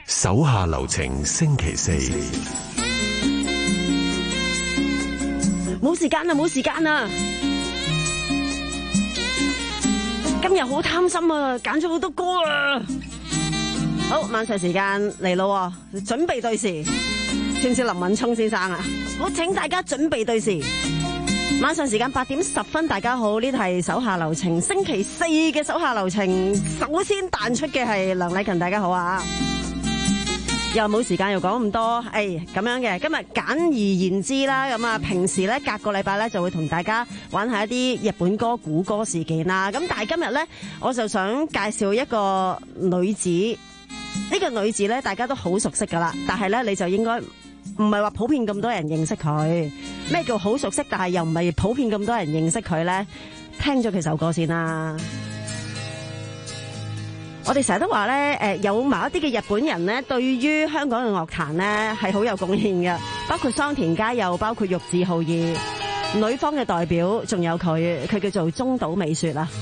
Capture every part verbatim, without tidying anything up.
手下留情星期四， 冇時間啦，冇時間啦！今日好貪心啊，揀咗好多歌啊！好，晚上時間嚟咯，準備對時，知唔知林敏聰先生啊？好，請大家準備對時。晚上時間八點十分，大家好，呢度係手下留情星期四嘅手下留情。首先彈出嘅係梁禮勤，大家好啊！又冇時間又講咁多，誒、哎、咁樣嘅，今日簡而言之啦，咁啊平時咧隔個禮拜咧就會同大家玩下一啲日本歌古歌事件啦，咁但係今日咧我就想介紹一個女子，呢、呢個女子咧大家都好熟悉噶啦，但係咧你就應該唔係話普遍咁多人認識佢。咩叫好熟悉但係又唔係普遍咁多人認識佢咧？聽咗佢首歌先啦。我哋成日都話咧，誒有某一啲嘅日本人咧，對於香港嘅樂壇咧係好有貢獻嘅，包括桑田佳祐，包括玉置浩二，女方嘅代表，仲有佢，佢叫做中島美雪啦。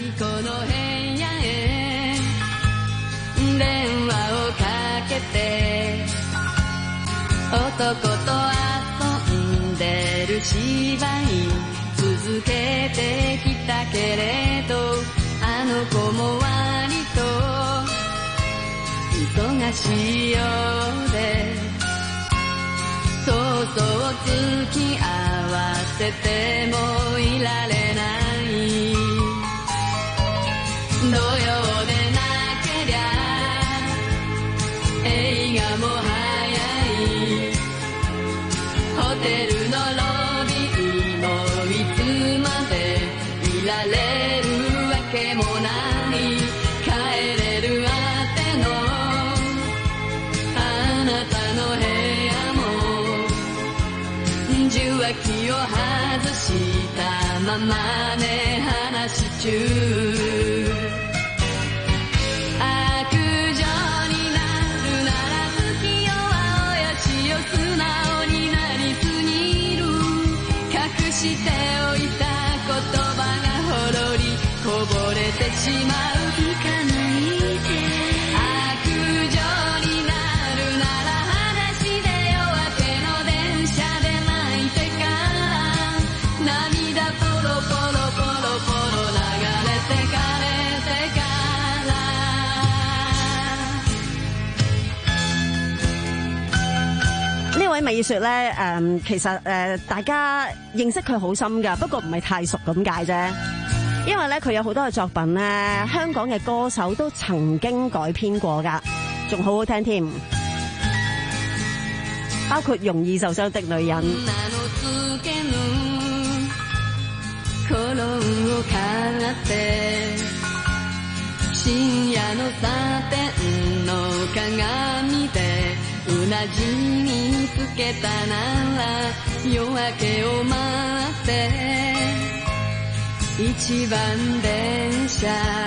忙しいようでそうそう付き合わせてもいられない土曜でなけりゃ映画も早いホテルのロビーもいつまでいられるわけもない帰れるあてのあなたの部屋も受話器を外したままね話し中悪女になるなら好きよ青やしよ素直になりすぎる隠しておいた言葉がほろりこぼれてしまう行かないで悪女になるなら裸足で夜明けの電車で泣いてから涙ポロポロポロポロ流れてかれてから呢位美雪咧，誒，其實誒，大家認識佢好深噶，不過唔係太熟咁解啫。因為咧，佢有好多嘅作品咧，香港嘅歌手都曾經改編過噶，仲好好聽添。包括《容易受傷的女人》。 深夜のサテンの鏡でうなじにつけたなら夜明けを待って一番電車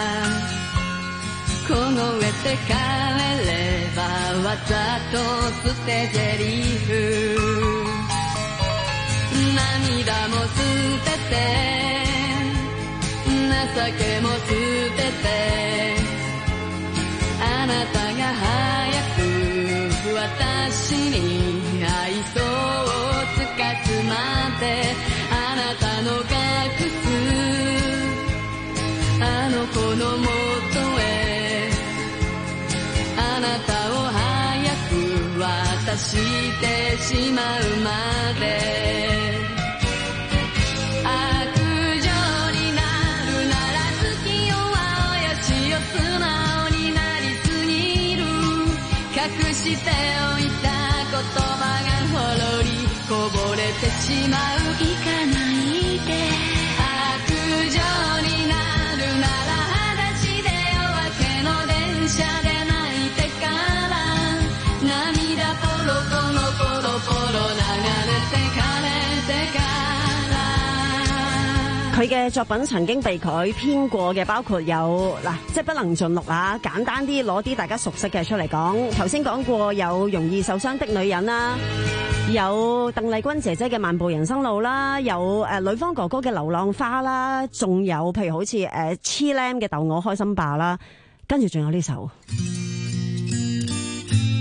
凍えて帰ればわざと捨て台詞涙も捨てて情けも捨ててあなたが早く私に愛想をつかすまであなたの隠すあの子のもとへあなたを早く渡してしまうまで隠しておいた言葉がほろりこぼれてしまう行かないで悪女になるなら裸足で夜明けの電車で泣いてから涙ポロポロポロポロ流れてかれてから佢嘅作品曾經被改編過嘅，包括有嗱，即係不能盡錄啦。簡單啲攞啲大家熟悉嘅出嚟講。頭先講過有容易受傷的女人啦，有鄧麗君姐姐嘅漫步人生路啦，有誒女方哥哥嘅流浪花啦，仲有譬如好似誒 Chilam 嘅逗我開心吧啦，跟住仲有呢首。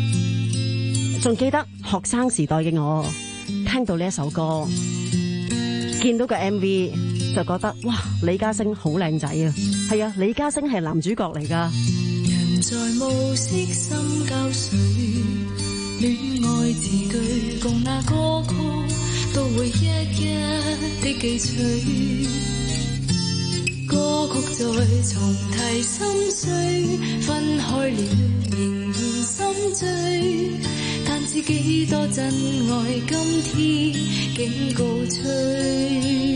仲記得學生時代嘅我，聽到呢一首歌，見到個 M V 就覺得哇，李嘉誠好靚仔啊！係啊，李嘉誠係男主角嚟㗎。 人在暮色深交水，戀愛字句共那歌曲都會一一的記取。歌曲在重提心碎，分開了仍然心醉，但知幾多真愛今天竟告吹。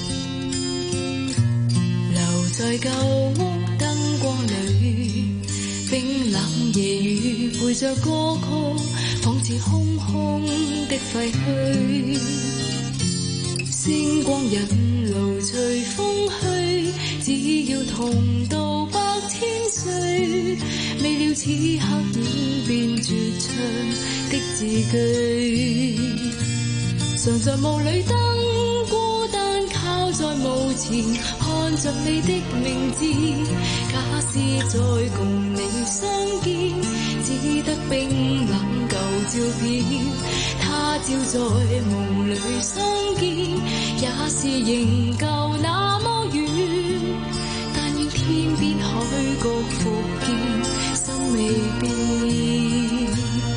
留在舊屋燈光裏，冰冷夜雨陪着歌曲，仿似空空的廢墟。星光引路隨風去，只要同渡百千歲，未料此刻演變絕唱的字句。常在霧裏燈孤單靠在墓前，看着你的名字，假使再共你相見，只得冰冷舊照片。他朝在夢裏相見，也是仍舊那麼遠，但願天邊海角復見，心未變。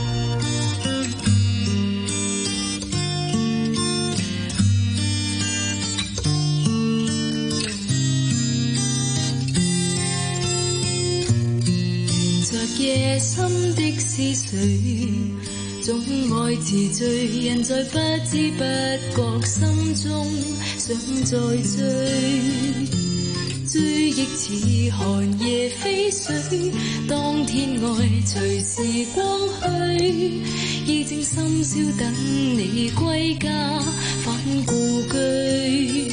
沿着夜深的思緒，總愛詞醉，人在不知不覺心中想再追，追憶似寒夜飛水，當天愛隨時光去，已正深宵等你歸家返故居。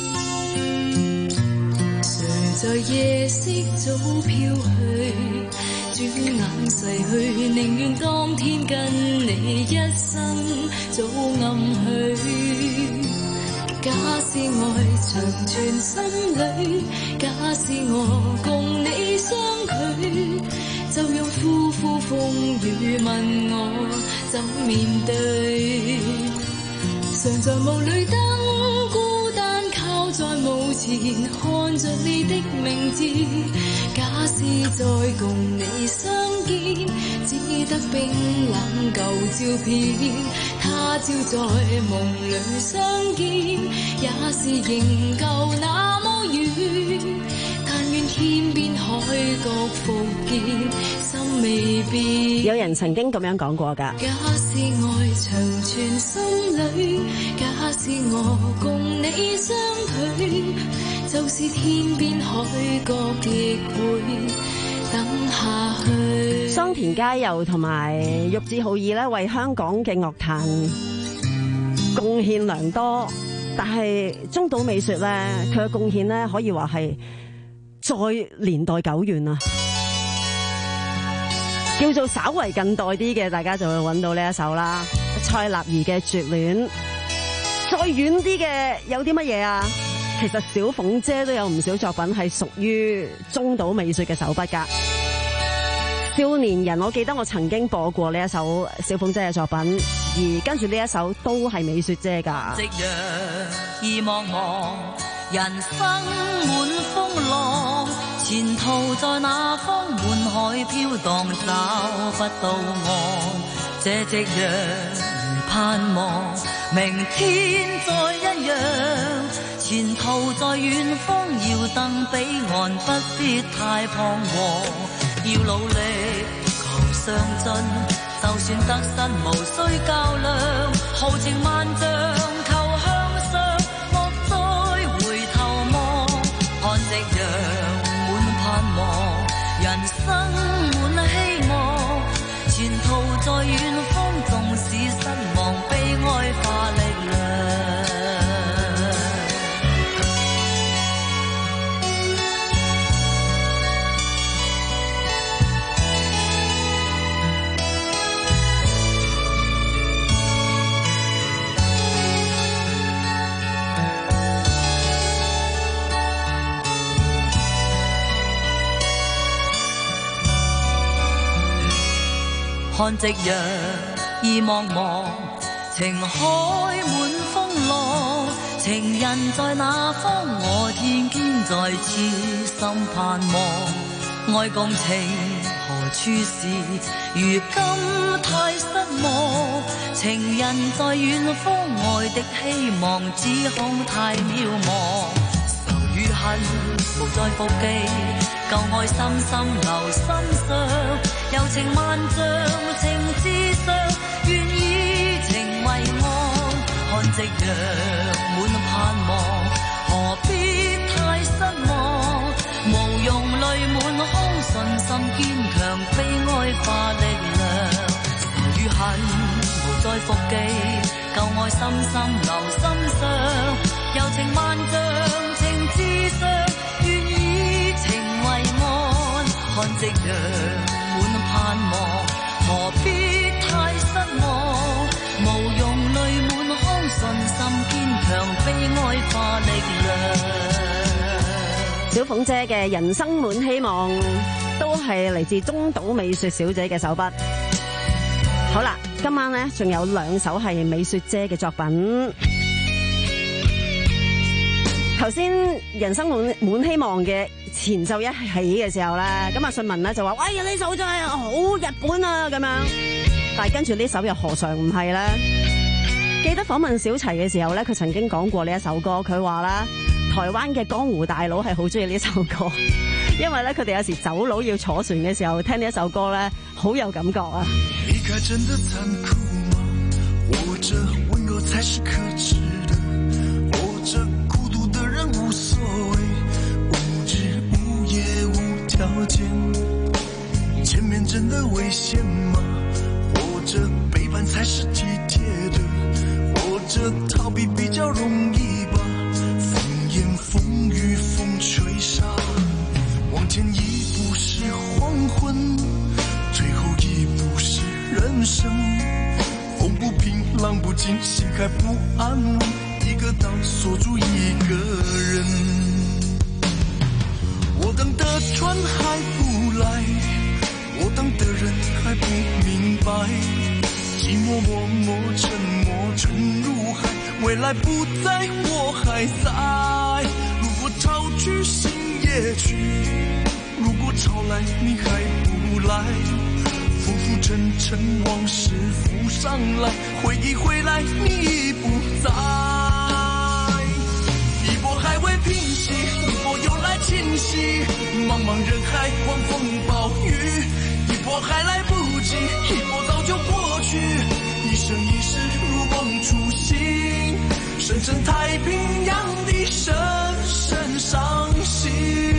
誰在夜色早飄去，轉眼逝去，寧願當天跟你一生早暗去。假使愛長存心裏，假使我共你相距，就讓呼呼風雨問我怎面對。常在霧裏燈孤單靠在墓前，看着你的名字，假使再共你相見，只得冰冷舊照片。他朝在夢裏相見，也是仍舊那麼遠，但願天邊海角復見，心未變。 有人曾經咁樣講過㗎。 假使愛長存心裏，假使我共你相距，就是天邊海角亦會等下去。 桑田佳祐同埋玉置浩二咧，為香港嘅樂壇貢獻良多，但係中島美雪咧，佢嘅貢獻咧可以話係再年代久遠啊，叫做稍為近代啲嘅，大家就會揾到呢一首啦。蔡立兒嘅《絕戀》，再遠啲嘅有啲乜嘢啊？其實小鳳姐都有唔少作品係屬於中島美雪嘅手筆㗎。少年人，我記得我曾經播過呢一首小鳳姐嘅作品，而跟住呢一首都係美雪姐㗎。 夕陽意茫茫，人生滿風浪，前途在那方，滿海飄蕩，找不到岸。這夕陽如盼望，明天再一樣，前途在遠方，要登彼岸，不必太彷徨。要努力求上進，就算得失無需較量，豪情萬丈求向上，莫再回頭望。看夕陽滿盼望，人生滿希望，前途在遠方，縱使失望，悲哀化力量。看夕陽意茫茫，情海滿風浪，情人在哪方？我天天在痴心盼望，愛共情何處是？如今太失望，情人在遠方，愛的希望只恐太渺茫。仇與恨無再復記，舊愛深深留心上，柔情萬丈，情至上，願以情為岸，看夕陽滿盼望，何必太失望？無用淚滿腔，信心堅強，悲哀化力量。仇與恨無再復記，舊愛深深留心上，柔情萬丈，情至上，願以情為岸，看夕陽滿盼望，何必太失望？無用淚滿腔，信心堅強，悲哀化力量。 小鳳姐嘅人生滿希望都係嚟自中島美雪小姐嘅手筆。好啦，今晚呢仲有兩首係美雪姐嘅作品。頭先人生滿滿希望嘅前奏一起嘅時候咧，咁阿信文咧就話：喂，呢首真係好日本啊咁樣。但係跟住呢首又何嘗唔係咧？記得訪問小齊嘅時候咧，佢曾經講過呢一首歌，佢話啦，台灣嘅江湖大佬係好中意呢首歌，因為咧佢哋有時走佬要坐船嘅時候聽呢一首歌咧，好有感覺啊！ 離開真的殘酷嗎？活着溫柔才是可恥的，活着孤獨的人無所謂，無日無夜無條件，前面真的危險嗎？活着背叛才是體貼的，活着逃避比較容易吧，風言風語風吹沙，往前一步是黃昏，最後一步是人生，風不平浪不靜，心還不安穩，一個島鎖住一個人，我等的船還不來，我等的人還不明白，寂寞默默沉默沉入海，未來不在我還在，如果潮去心也去，如果潮來你還不來，浮浮沉沉往事浮上來，回憶回來你已不在，一波還未平息，一波又來侵襲，茫茫人海狂風暴雨，一波還來不及，一波早就過去，一生一世如夢初醒，深深太平洋的深深傷心。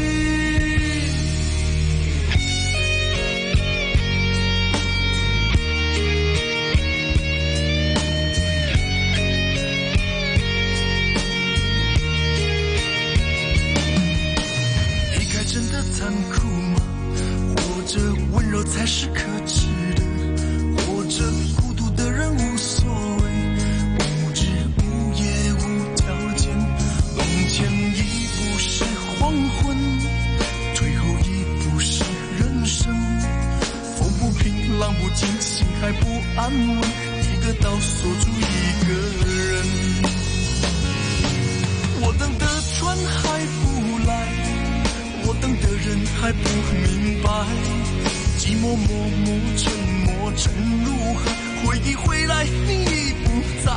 殘酷嗎？活着溫柔才是可恥的，活着孤獨的人無所謂，無日無夜無條件，往前一步是黃昏，退後一步是人生，風不平浪不靜，心還不安穩，一個島鎖住一個人，我等的船還不來，我等的人還不明白，寂寞默默沉默沉入海，回憶回來你已不在，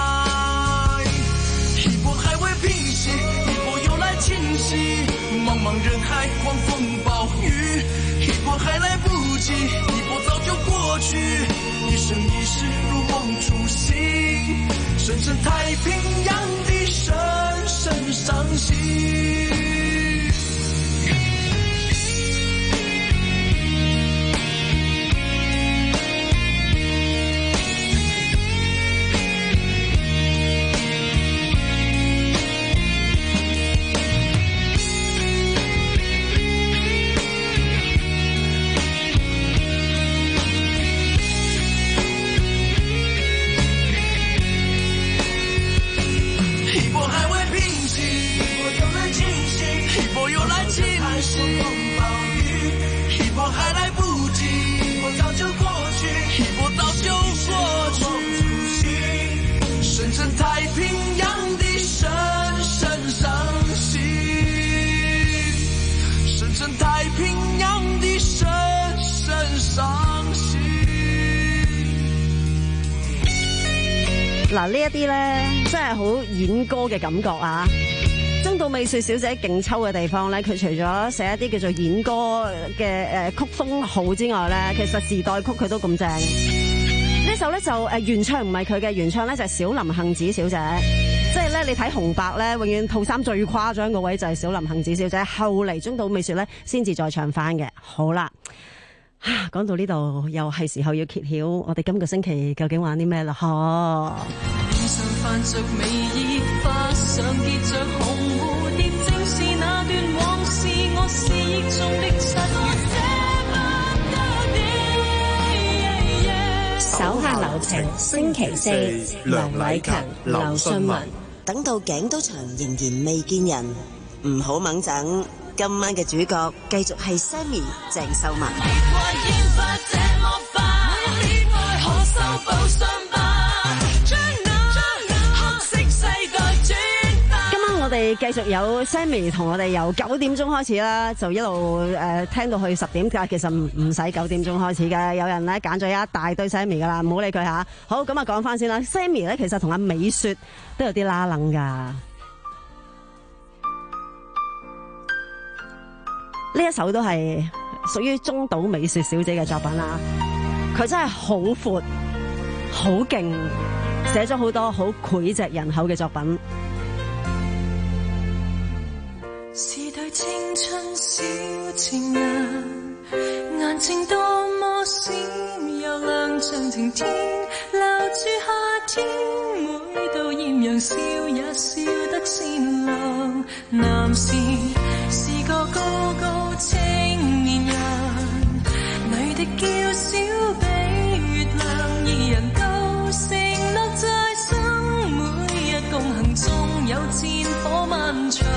一波還未平息，一波又來侵襲，茫茫人海狂風暴雨，一波還來不及，一波早就過去，一生一世如夢初醒，深深太平洋的深深傷心。一波還來不及，一波早就過去，一波早就過嗱，呢一啲咧真係好演歌嘅感覺啊！中島美雪小姐勁抽嘅地方咧，佢除咗寫一啲叫做演歌嘅誒曲風好之外咧，其實時代曲佢都咁正。呢首咧就誒原唱唔係佢嘅，原唱咧就係小林幸子小姐。即係咧，你睇紅白咧，永遠套衫最誇張個位就係小林幸子小姐。後嚟中島美雪咧先至再唱翻嘅。好啦。講到呢度，又係時候要揭曉我哋今個星期究竟玩啲咩啦？嗬！ 手下留情，星期四，梁禮勤、劉信文， 等到頸都長，仍然未見人，唔好猛整。今晚嘅主角繼續係 Sammy 鄭秀文。 今晚我哋繼續有 Sammy 同我哋由九點鐘開始啦，就一路誒、呃、聽到去十點㗎。其實唔唔使九點鐘開始嘅，有人咧揀咗一大堆 Sammy 噶啦，唔好理佢吓。好，咁啊講翻先啦 ，Sammy 咧其實同阿美雪都有啲拉楞噶。呢一首都係屬於中島美雪小姐嘅作品啦，佢真係好闊、好勁，寫咗好多好膾炙人口嘅作品。 是對青春小情人，眼睛多麼閃又亮，像晴天留住夏天，每到豔陽笑也笑得善良。男士是個高高青年人，女的嬌小比月亮，二人都承諾在生，每日共行縱有戰火漫長。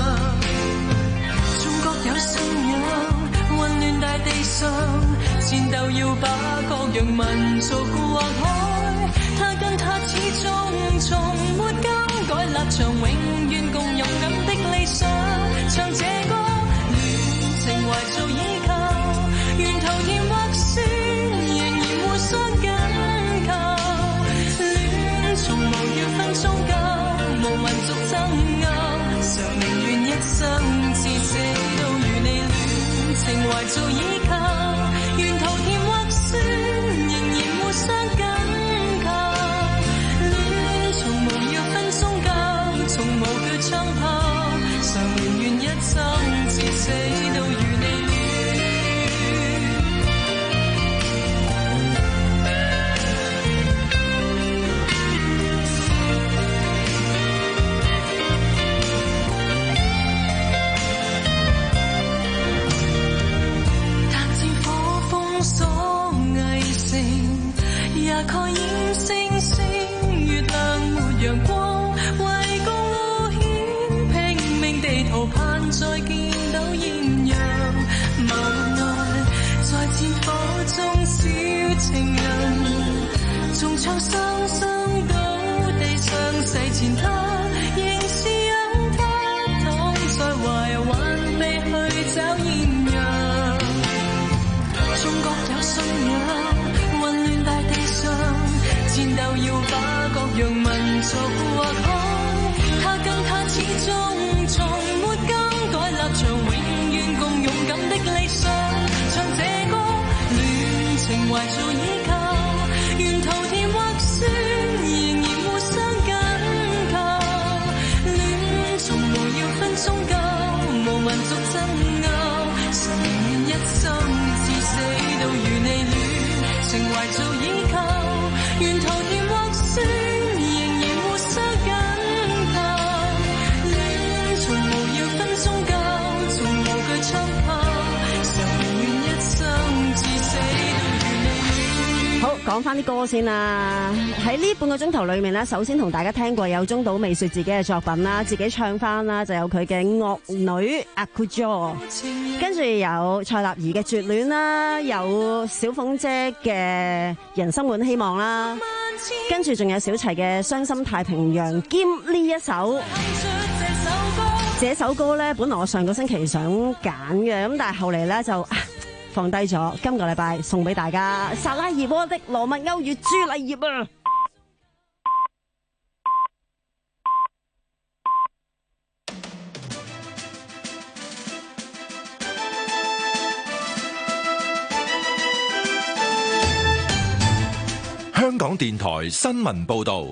中國有信仰，混亂大地上，戰鬥要把各樣民族劃開，他跟他始終從沒更改立場，永遠共勇敢的理想，唱這歌戀情懷做依靠，沿途甜或酸仍然互相緊靠，戀從無要分宗教，無民族爭拗，常寧願一生至死都與你戀情懷做依靠，沿途甜或酸仍然互相緊靠，戀從無要分宗教，從無懼槍炮，常寧願一生至死都與你戀。踏戰火風所偽成，也蓋掩星星月亮沒陽光，為共互獻拼命地圖盼再見到豔陽，無奈在戰火中小情人，縱唱雙雙到地上誓前他仍是讓他躺在懷挽地去找豔陽。中國有信仰，混亂大地上，戰鬥要把各樣民族劃開，他跟他始終從沒更改立場，永遠共勇敢的理想，唱這歌戀情懷做依靠，沿途甜或酸仍然互相緊靠，戀從無要分宗教，無民族爭拗，常寧願一生至死都與你戀情懷做依靠，沿途甜或酸仍然互相緊靠，戀從無要分宗教，從無懼槍炮，常寧願一生至死都與你戀。 好，講翻啲歌先啦。喺呢半個鐘頭裏面咧，首先同大家聽過有中島美雪自己嘅作品啦，自己唱翻啦，就有佢嘅樂女阿 Kujo， 跟住有蔡立兒嘅絕戀啦，有小鳳姐嘅人生滿希望啦，跟住仲有小齊嘅傷心太平洋，兼呢一首。這首歌咧，本來我上個星期想揀嘅，咁但係後嚟咧就啊放低咗，今個禮拜送俾大家薩拉熱窩的羅密歐與朱麗葉啊！ 香港電台新聞報道。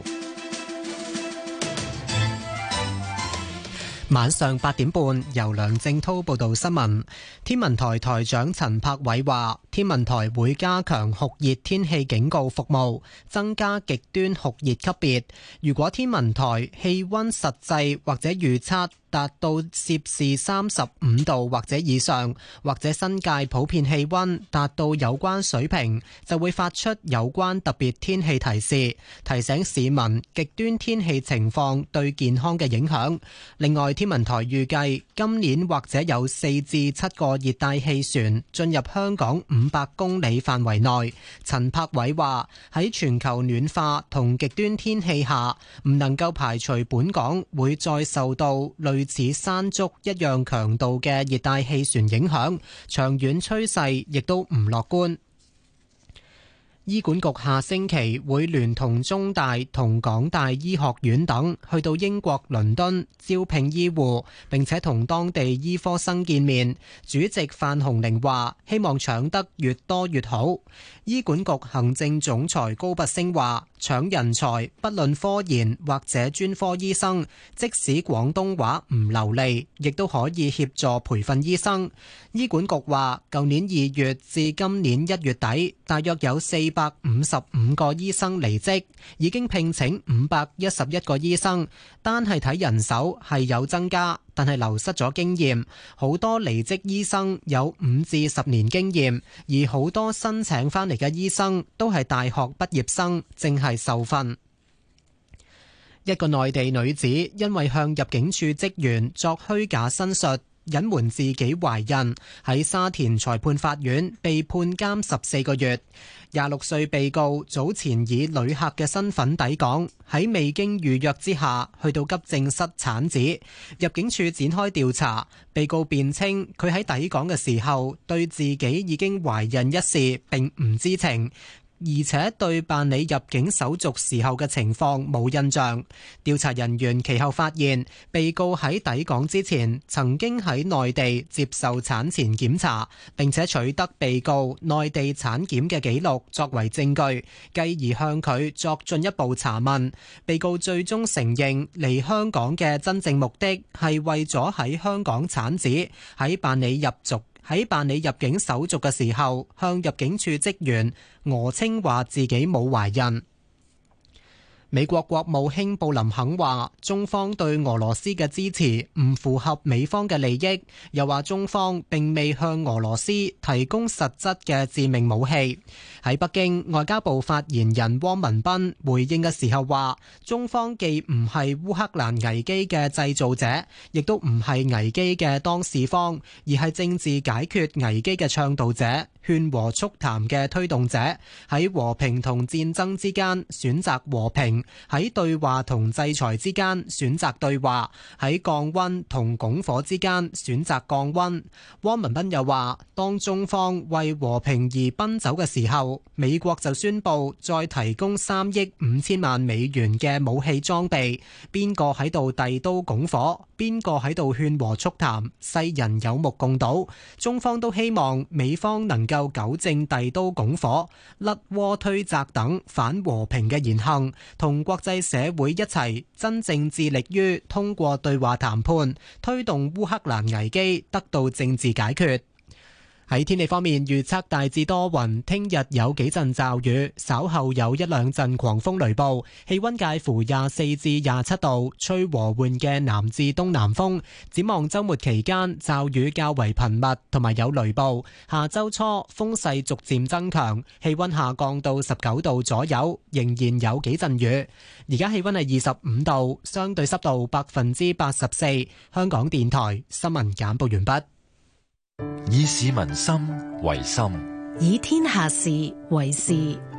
晚上八點半，由梁正滔報道新聞。天文台台長陳柏偉話，天文台會加強酷熱天氣警告服務，增加極端酷熱級別。如果天文台氣溫實際或者預測達到攝氏三十五度或者以上，或者新界普遍氣溫達到有關水平，就會發出有關特別天氣提示，提醒市民極端天氣情況對健康嘅影響。另外，天文台預計今年或者有四至七個熱帶氣旋進入香港五百公里範圍內。陳柏偉話，喺全球暖化同極端天氣下，唔能夠排除本港會再受到類似山竹一樣強度嘅熱帶氣旋影響，長遠趨勢亦都唔樂觀。醫管局下星期會聯同中大同港大醫學院等去到英國倫敦招聘醫護，並且同當地醫科生見面。主席范鴻齡話，希望搶得越多越好。醫管局行政總裁高拔陞話，搶人才不論科研或者專科醫生，即使廣東話唔流利，亦都可以協助培訓醫生。醫管局話，舊年二月至今年一月底，大約有四百五十五個醫生離職，已經聘請五百一十一個醫生。單係睇人手係有增加，但係流失咗經驗。好多離職醫生有五至十年經驗，而好多新請翻嚟嘅醫生都係大學畢業生，正係受訓。一個內地女子因為向入境處職員作虛假申述，隱瞞自己懷孕，喺沙田裁判法院被判監十四個月。廿六歲被告早前以旅客嘅身份抵港，喺未經預約之下去到急症室產子。入境處展開調查，被告辯稱佢喺抵港嘅時候對自己已經懷孕一事並唔知情，而且對辦理入境手續時候嘅情況冇印象。調查人員其後發現，被告喺抵港之前曾經喺內地接受產前檢查，並且取得被告內地產檢嘅記錄作為證據，繼而向佢作進一步查問。被告最終承認嚟香港嘅真正目的係為咗喺香港產子，喺辦理入族喺辦理入境手續嘅時候，向入境處職員訛稱話自己冇懷孕。美國國務卿布林肯話，中方對俄羅斯嘅支持唔符合美方嘅利益，又話中方並未向俄羅斯提供實質嘅致命武器。喺北京，外交部發言人汪文斌回應嘅時候話，中方既唔係烏克蘭危機嘅製造者，亦都唔係危機嘅當事方，而係政治解決危機嘅倡導者、勸和促談嘅推動者，喺和平同戰爭之間選擇和平，喺對話同制裁之間選擇對話，喺降溫同拱火之間選擇降溫。汪文斌又話，當中方為和平而奔走嘅時候，美國就宣布再提供三億五千萬美元嘅武器裝備，邊個喺度遞刀拱火，邊個喺度勸和促談，世人有目共睹。中方都希望美方能夠糾正遞刀拱火、甩鍋推責等反和平嘅言行，同國際社會一齊真正致力於通過對話談判，推動烏克蘭危機得到政治解決。喺天氣方面，預測大致多雲，聽日有幾陣驟雨，稍後有一兩陣狂風雷暴，氣溫介乎廿四至廿七度，吹和緩嘅南至東南風。展望週末期間，驟雨較為頻密，同埋有雷暴。下週初風勢逐漸增強，氣溫下降到十九度左右，仍然有幾陣雨。而家氣溫係二十五度，相對濕度百分之八十四。香港電台新聞簡報完畢。 以市民心為心， 以天下事為事。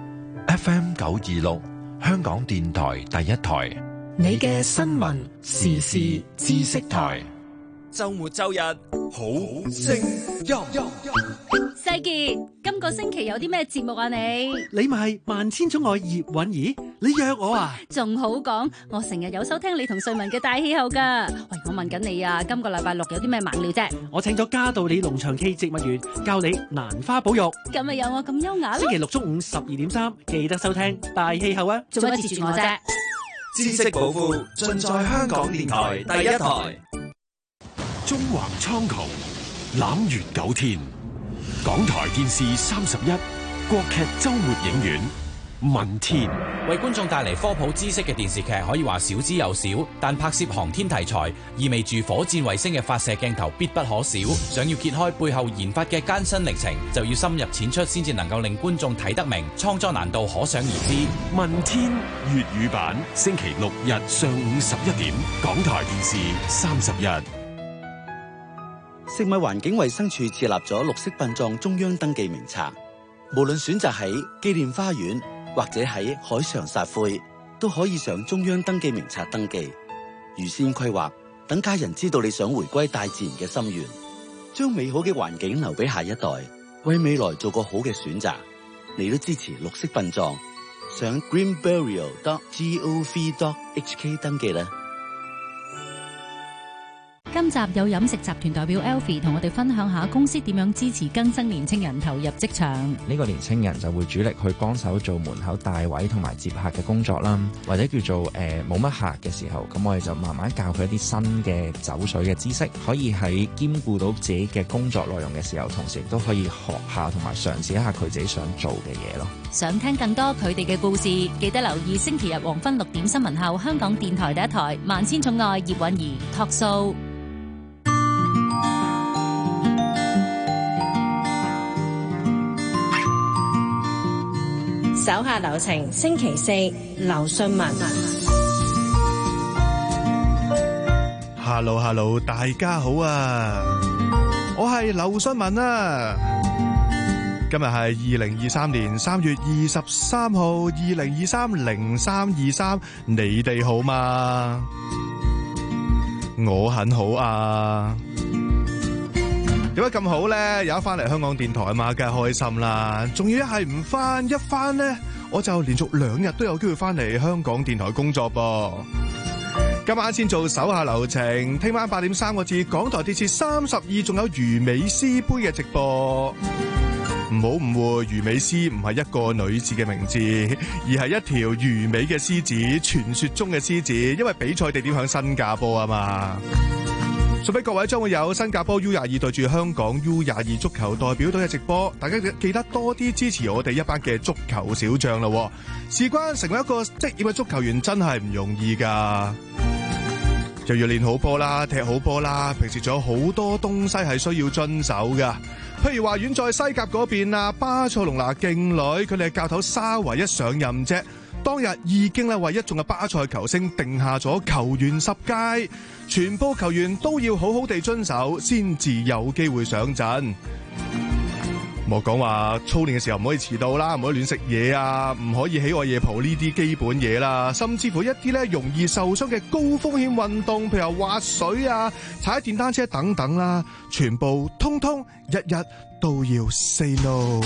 F M 九二六，香港電台第一台， 你嘅新聞時事知識台。 周末周日好聲音。 世杰，今個星期有啲咩節目啊？你你咪係萬千寵愛葉韻儀，你約我啊？ 仲好講，我成日有收聽你同瑞文嘅大氣候噶。喂，我問緊你啊，今個禮拜六有啲咩猛料啫？ 我請咗嘉道理農場暨植物園教你蘭花保育。 咁咪有我咁優雅咯？ 星期六中午十二點三，記得收聽大氣候啊！ 做乜截住我啫？ 知識寶庫盡在香港電台第一台。 縱橫蒼穹，攬月九天。港台電視三十一，國劇周末影院《問天》， 為觀眾帶嚟科普知識嘅電視劇可以話少之又少，但拍攝航天題材意味住火箭衛星嘅發射鏡頭必不可少。想要揭開背後研發嘅艱辛歷程，就要深入淺出，先至能夠令觀眾睇得明，創作難度可想而知。 《問天》粵語版星期六日上午十一點，港台電視三十一。 食物環境衛生署設立咗綠色殯葬中央登記名冊，無論選擇喺紀念花園或者喺海上撒灰，都可以上中央登記名冊登記。預先規劃，等家人知道你想回歸大自然嘅心願，將美好嘅環境留俾下一代，為未來做個好嘅選擇。你都支持綠色殯葬，上 green burial dot gov dot h k 登記啦。 今集有飲食集團代表 Alfie 同我哋分享下公司點樣支持更生年青人投入職場。 呢個年青人就會主力去幫手做門口帶位同埋接客嘅工作啦，或者叫做誒冇乜客嘅時候，咁我哋就慢慢教佢一啲新嘅走水嘅知識，可以喺兼顧到自己嘅工作內容嘅時候，同時亦都可以學下同埋嘗試一下佢自己想做嘅嘢咯。 想聽更多佢哋嘅故事，記得留意星期日黃昏六點新聞後，香港電台第一台《萬千寵愛葉韻儀》Talk Show。 手下留情，星期四劉信文。 Hello Hello， 大家好啊！我係劉信文啊。今日係二零二三年三月二十三號，二零二三零三二三，你哋好嘛？我很好啊。點解咁好咧？有一翻嚟香港電台啊嘛，梗係開心啦。仲要一係唔翻，一翻咧我就連續兩日都有機會翻嚟香港電台工作噃。今晚先做手下留情，聽晚八點三個字，港台電視三十二仲有魚美詩杯嘅直播。唔好誤會，魚美詩唔係一個女子嘅名字，而係一條魚美嘅獅子，傳說中嘅獅子，因為比賽地點響新加坡啊嘛。送俾各位將會有新加坡 U 廿二對住香港 U 廿二足球代表隊嘅直播，大家記得多啲支持我哋一班嘅足球小將啦。事關成為一個職業嘅足球員真係唔容易噶，又要練好波啦，踢好波啦，平時仲有好多東西係需要遵守噶。譬如話遠在西甲嗰邊啊，巴塞隆拿勁旅佢哋嘅教頭沙維一上任啫，當日已經咧為一眾嘅巴塞球星定下咗球員十誡，全部球員都要好好地遵守，先至有機會上陣。莫講話操練嘅時候唔可以遲到啦，唔可以亂食嘢啊，唔可以喜愛夜蒲呢啲基本嘢啦，甚至乎一啲咧容易受傷嘅高風險運動，譬如話滑水啊、踩電單車等等啦，全部通通日日都要 say no。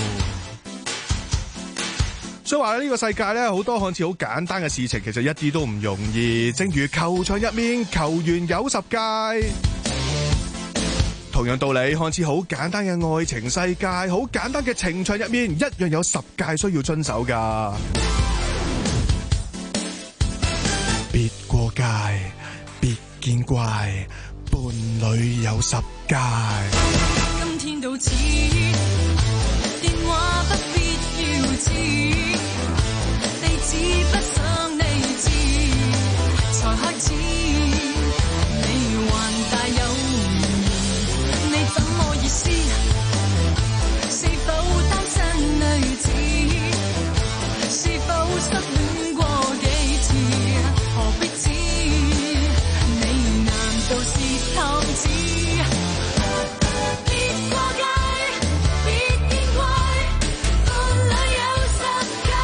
所以話呢個世界咧，好多看似好簡單嘅事情，其實一啲都唔容易。正如球場入面，球員有十誡。同樣道理，看似好簡單嘅愛情世界，好簡單嘅情場入面，一樣有十誡需要遵守噶。別過界，別見怪，伴侶有十誡。 今天到此，電話不必要知，地址不想你知，才開始，你還大有疑，你怎麼意思？是否單身女子？是否失戀過幾次？何必知？你難道是探子？別過界，別見怪，伴侶有十誡。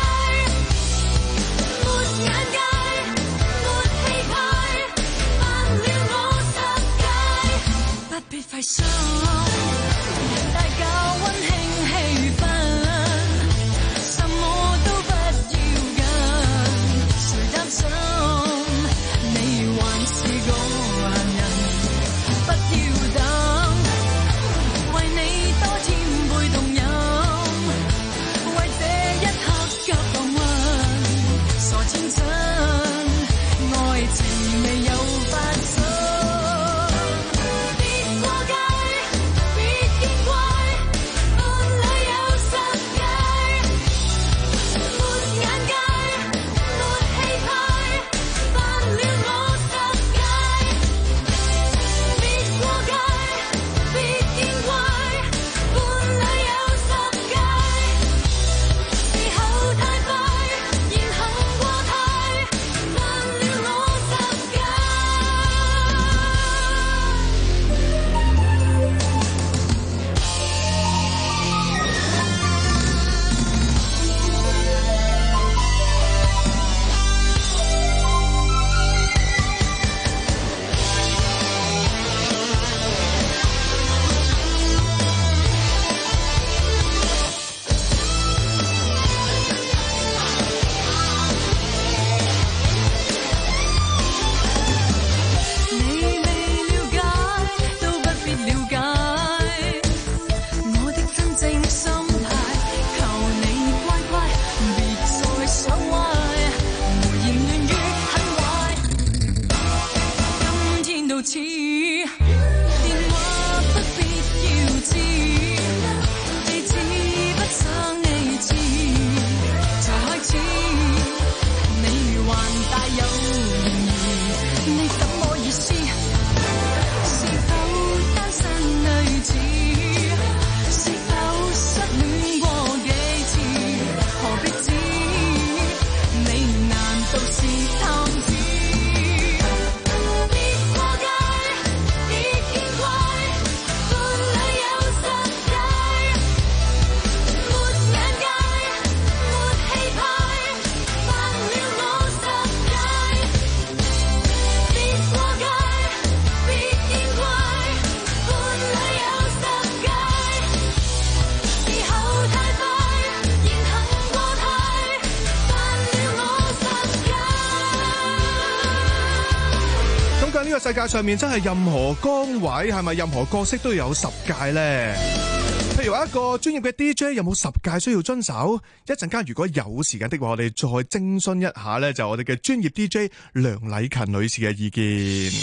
個世界上面真係任何崗位係咪任何角色都要有十戒呢？譬如話一個專業嘅 D J 有冇十戒需要遵守？一陣間如果有時間的話，我哋再徵詢一下呢，就我哋嘅專業 D J 梁禮勤女士嘅意見。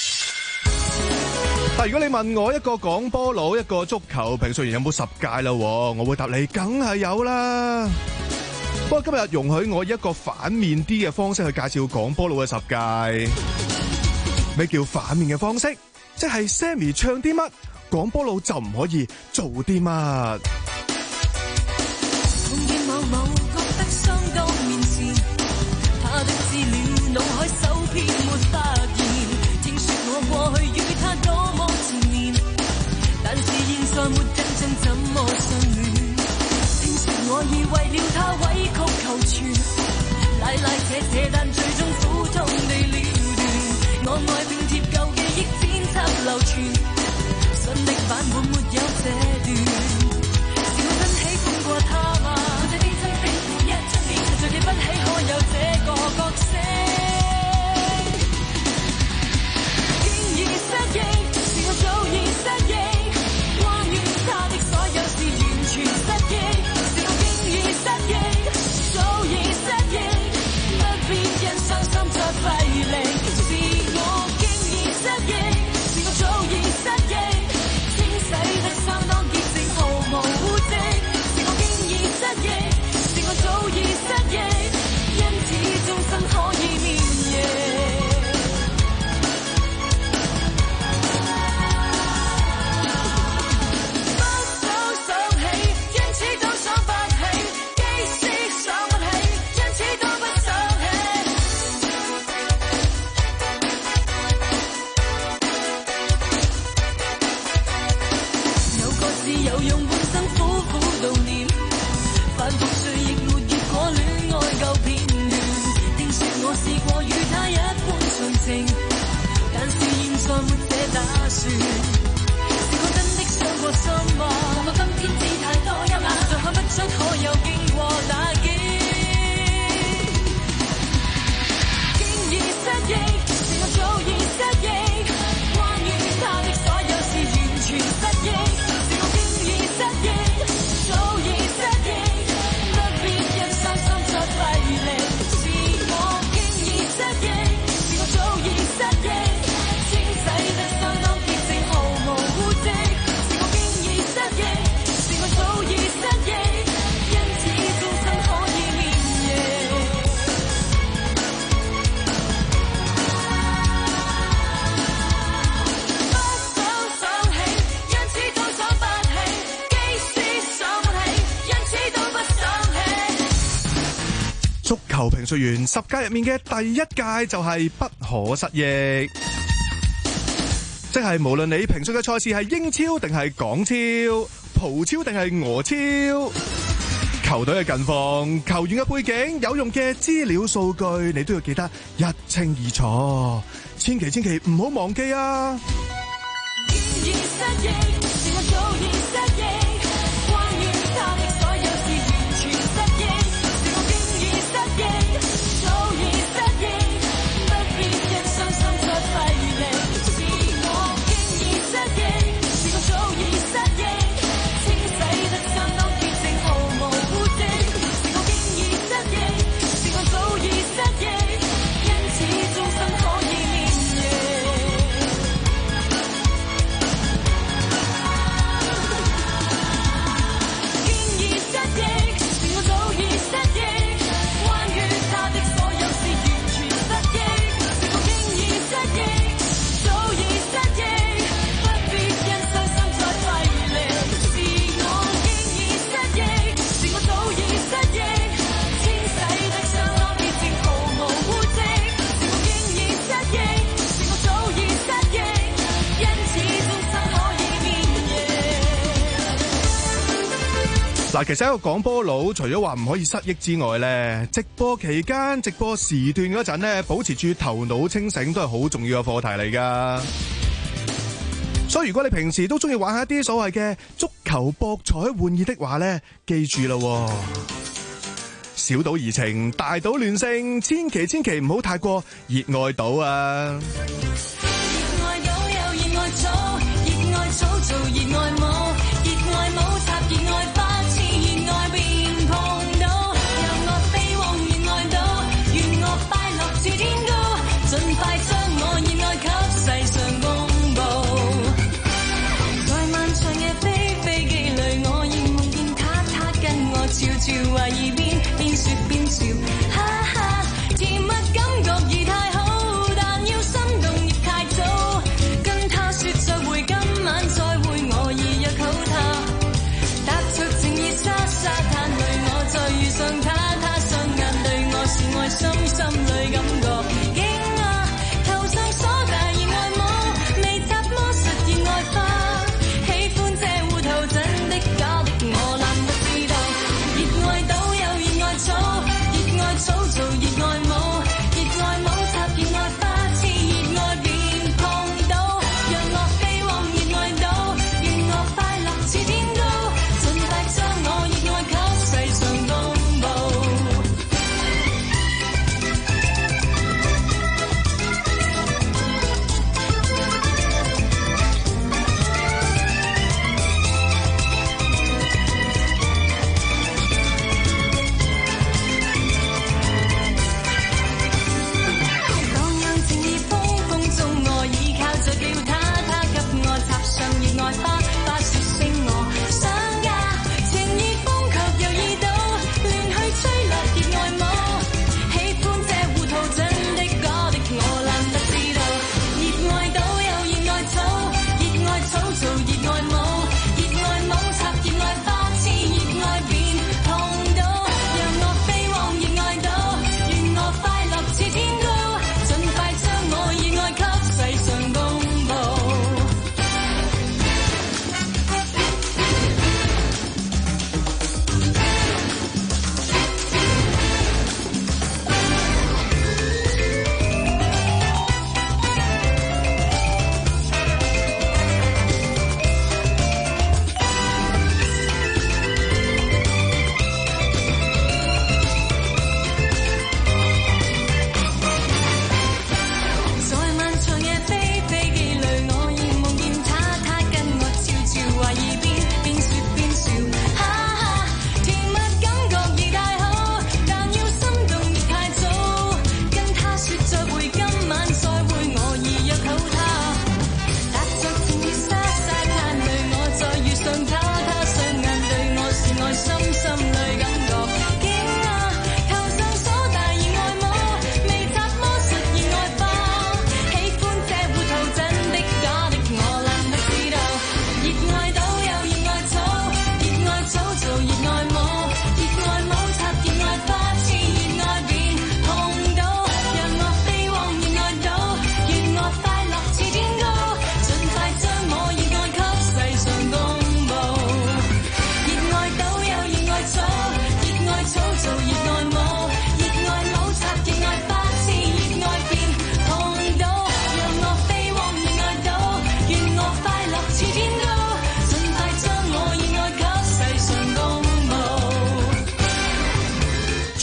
但如果你問我一個廣波佬，一個足球評述員有冇十戒啦，我會答你梗係有啦。不過今日容許我以一個反面啲嘅方式去介紹廣波佬嘅十戒。咩叫反面嘅方式？即係 Sammy 唱啲乜，廣波佬就唔可以做啲乜。 碰見某某覺得相當面善，他的資料腦海搜遍沒發現，聽說我過去與他多麼纏綿，但是現在沒印象怎麼相戀。聽說我已為了他委曲求全，拉拉扯扯但最終苦痛地了斷，我愛拼貼舊記憶剪輯流傳，新的版本沒有這段，是我真喜歡過他嗎？這天真的每一張臉，最記不起可有這個角色，經已失憶，是我早已失憶，關於他的所有事完全失憶，是我經已失憶，早已失憶，不必因傷心再費力，是我經已失憶，是我早已失憶，清洗得相當潔淨毫無污跡，是我經已失憶，是我早已失憶，因此終身可以免疫。不早想起，因此都想不起，機師想不起，因此都不想起。有個字有用，半生苦苦悼念，反覆追憶沒越過戀愛舊片段。聽說我試過與他一般純情，但是現在沒這打算。是我真的傷過心嗎？我今天只太多陰霾，再看不出可有經過打擊。經已失憶，是我早已失憶，關於他的所有事完全失憶，是我經已失憶，早已失憶，不必因傷心再費力，是我經已失憶，是我早已失憶，清洗得相當潔淨毫無污跡，是我經已失憶，是我早已失憶，因此終身可以免疫。不早想起，因此都想不起，機師想不起，因此都不想起。 足球評述員十戒入面嘅第一戒就係不可失憶，即係無論你評述嘅賽事係英超定係港超、葡超定係俄超，球隊嘅近況、球員嘅背景、有用嘅資料數據，你都要記得一清二楚，千祈千祈唔好忘記啊！ 經已失憶，是我早已失憶，關於他的所有事完全失憶，是我經已失憶，早已失憶，不必因傷心再費力，是我經已失憶，是我早已失憶，清洗得相當潔淨毫無污跡，是我經已失憶，是我早已失憶，因此終身可以免疫。經已失憶，是我早已失憶，關於他的所有事完全失憶，是我經已失憶，早已失憶，不必因傷心再費力，是我經已失憶，是我早已失憶，清洗得相當潔淨毫無污跡，是我經已失憶，是我早已失憶，因此終身可以免疫。 嗱，其實一個廣播佬除咗話唔可以失憶之外咧，直播期間、直播時段嗰陣咧，保持住頭腦清醒都係好重要嘅課題嚟噶。所以如果你平時都中意玩下一啲所謂嘅足球博彩玩意的話咧，記住啦，小賭怡情，大賭亂性，千祈千祈唔好太過熱愛賭啊！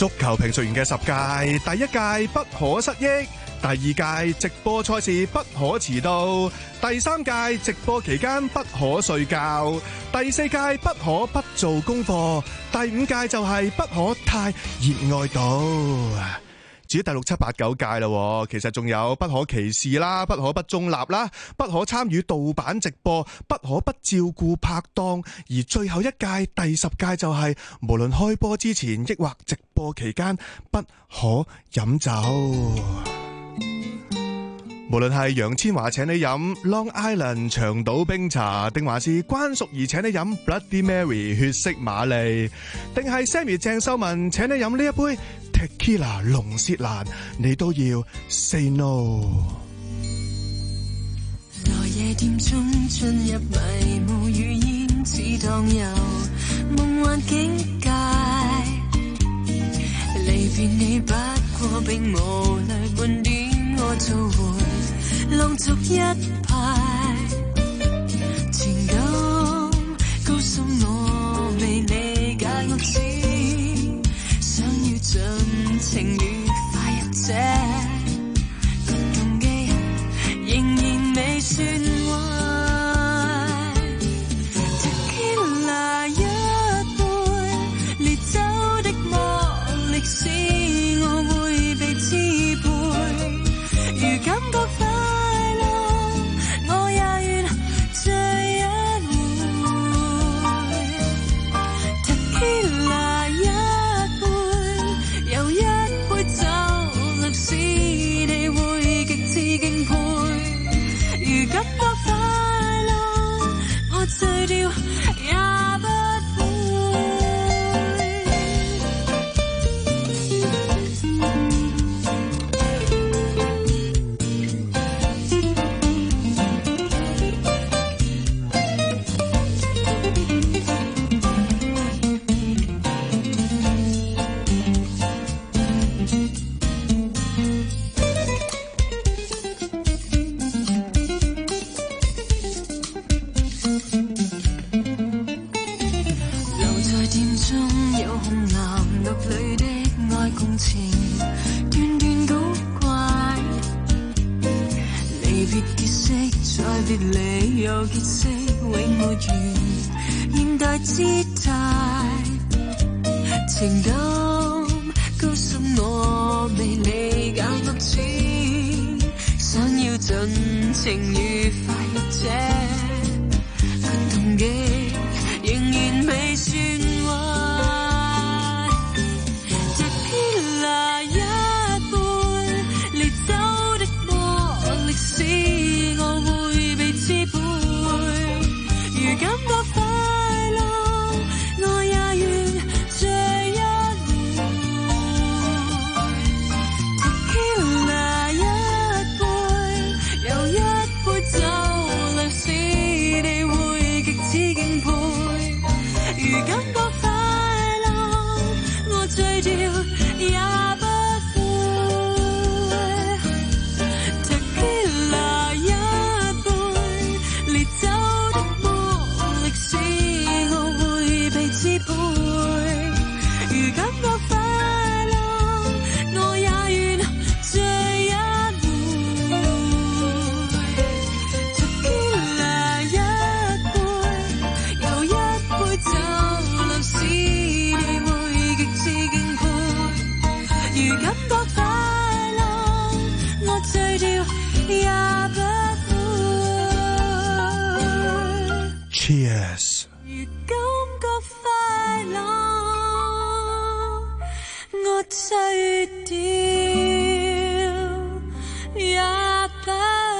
足球評述員嘅十屆，第一屆不可失憶，第二屆直播賽事不可遲到，第三屆直播期間不可睡覺，第四屆不可不做功課，第五屆就係不可太熱愛到。至於第六七八九屆啦，其實仲有不可歧視啦，不可不中立啦，不可參與盜版直播，不可不照顧拍檔，而最後一屆第十屆就係無論開波之前抑或直播期間不可飲酒。無論係楊千嬅請你飲 Long Island 長島冰茶，定還是關淑怡請你飲 Bloody Mary 血色瑪麗，定係 Sammy 鄭秀文請你飲呢一杯 Tequila 龍舌蘭，你都要 say no。 來夜店中進入迷霧與煙似蕩遊，夢幻境界，離別你不過並無淚半點，我做回浪逐一派，情感告訴我未理解我知，想要盡情愉快入這個動機，仍然未算壞。Tequila 一杯烈酒的魔力使我會被支配，如感覺快樂，我也願醉一回。Tequila 一杯，又一杯酒，歷史你會極致敬佩。如感覺快樂，我醉掉也不 Cheers。 如感覺快樂，我醉掉也不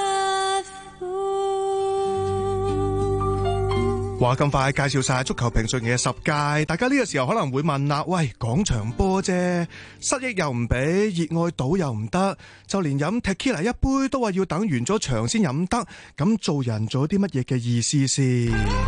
話咁快介紹晒足球評述嘅十屆，大家呢個時候可能會問啦，喂，講場波啫，失憶又唔俾，熱愛賭又唔得，就連飲 Tequila 一杯都話要等完咗場先飲得，咁做人做啲乜嘢嘅意思先？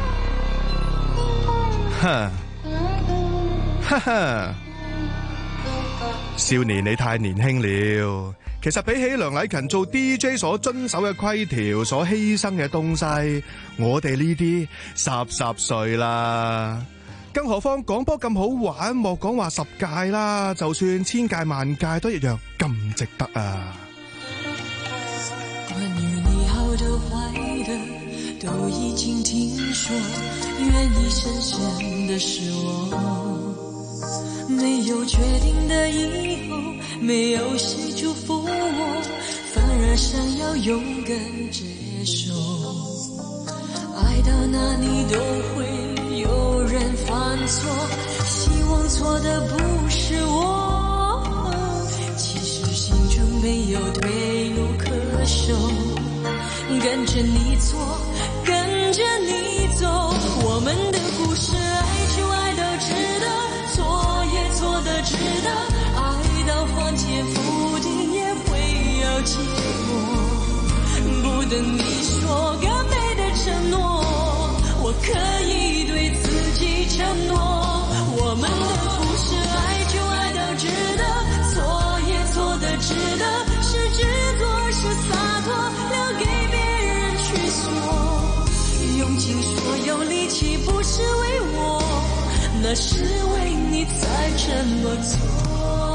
哈哈哈！少年你太年輕了。其實比起梁禮勤做 D J 所遵守嘅規條，所犧牲嘅東西，我哋呢啲濕濕碎啦。 更何況廣播咁好玩，莫講話十屆啦，就算千屆萬屆都一樣咁值得啊！ 關於你好的壞的都已經聽說，願意深深的是我，沒有決定的以後，沒有誰祝福我，反而想要勇敢接受，愛到哪裡都會有人犯錯，希望錯的不是我，其實心中沒有退路可守，跟着你做，跟着你走，我們的故事愛就愛到值得，錯也錯得值得，愛到翻天覆地也會有結果，不等你說更美的承諾，我可以對自己承諾，我們的故事愛就愛到值得，錯也錯得值得，是執着是灑脫，留給別人去說，用盡所有力氣不是為我，那是為你才這麼做。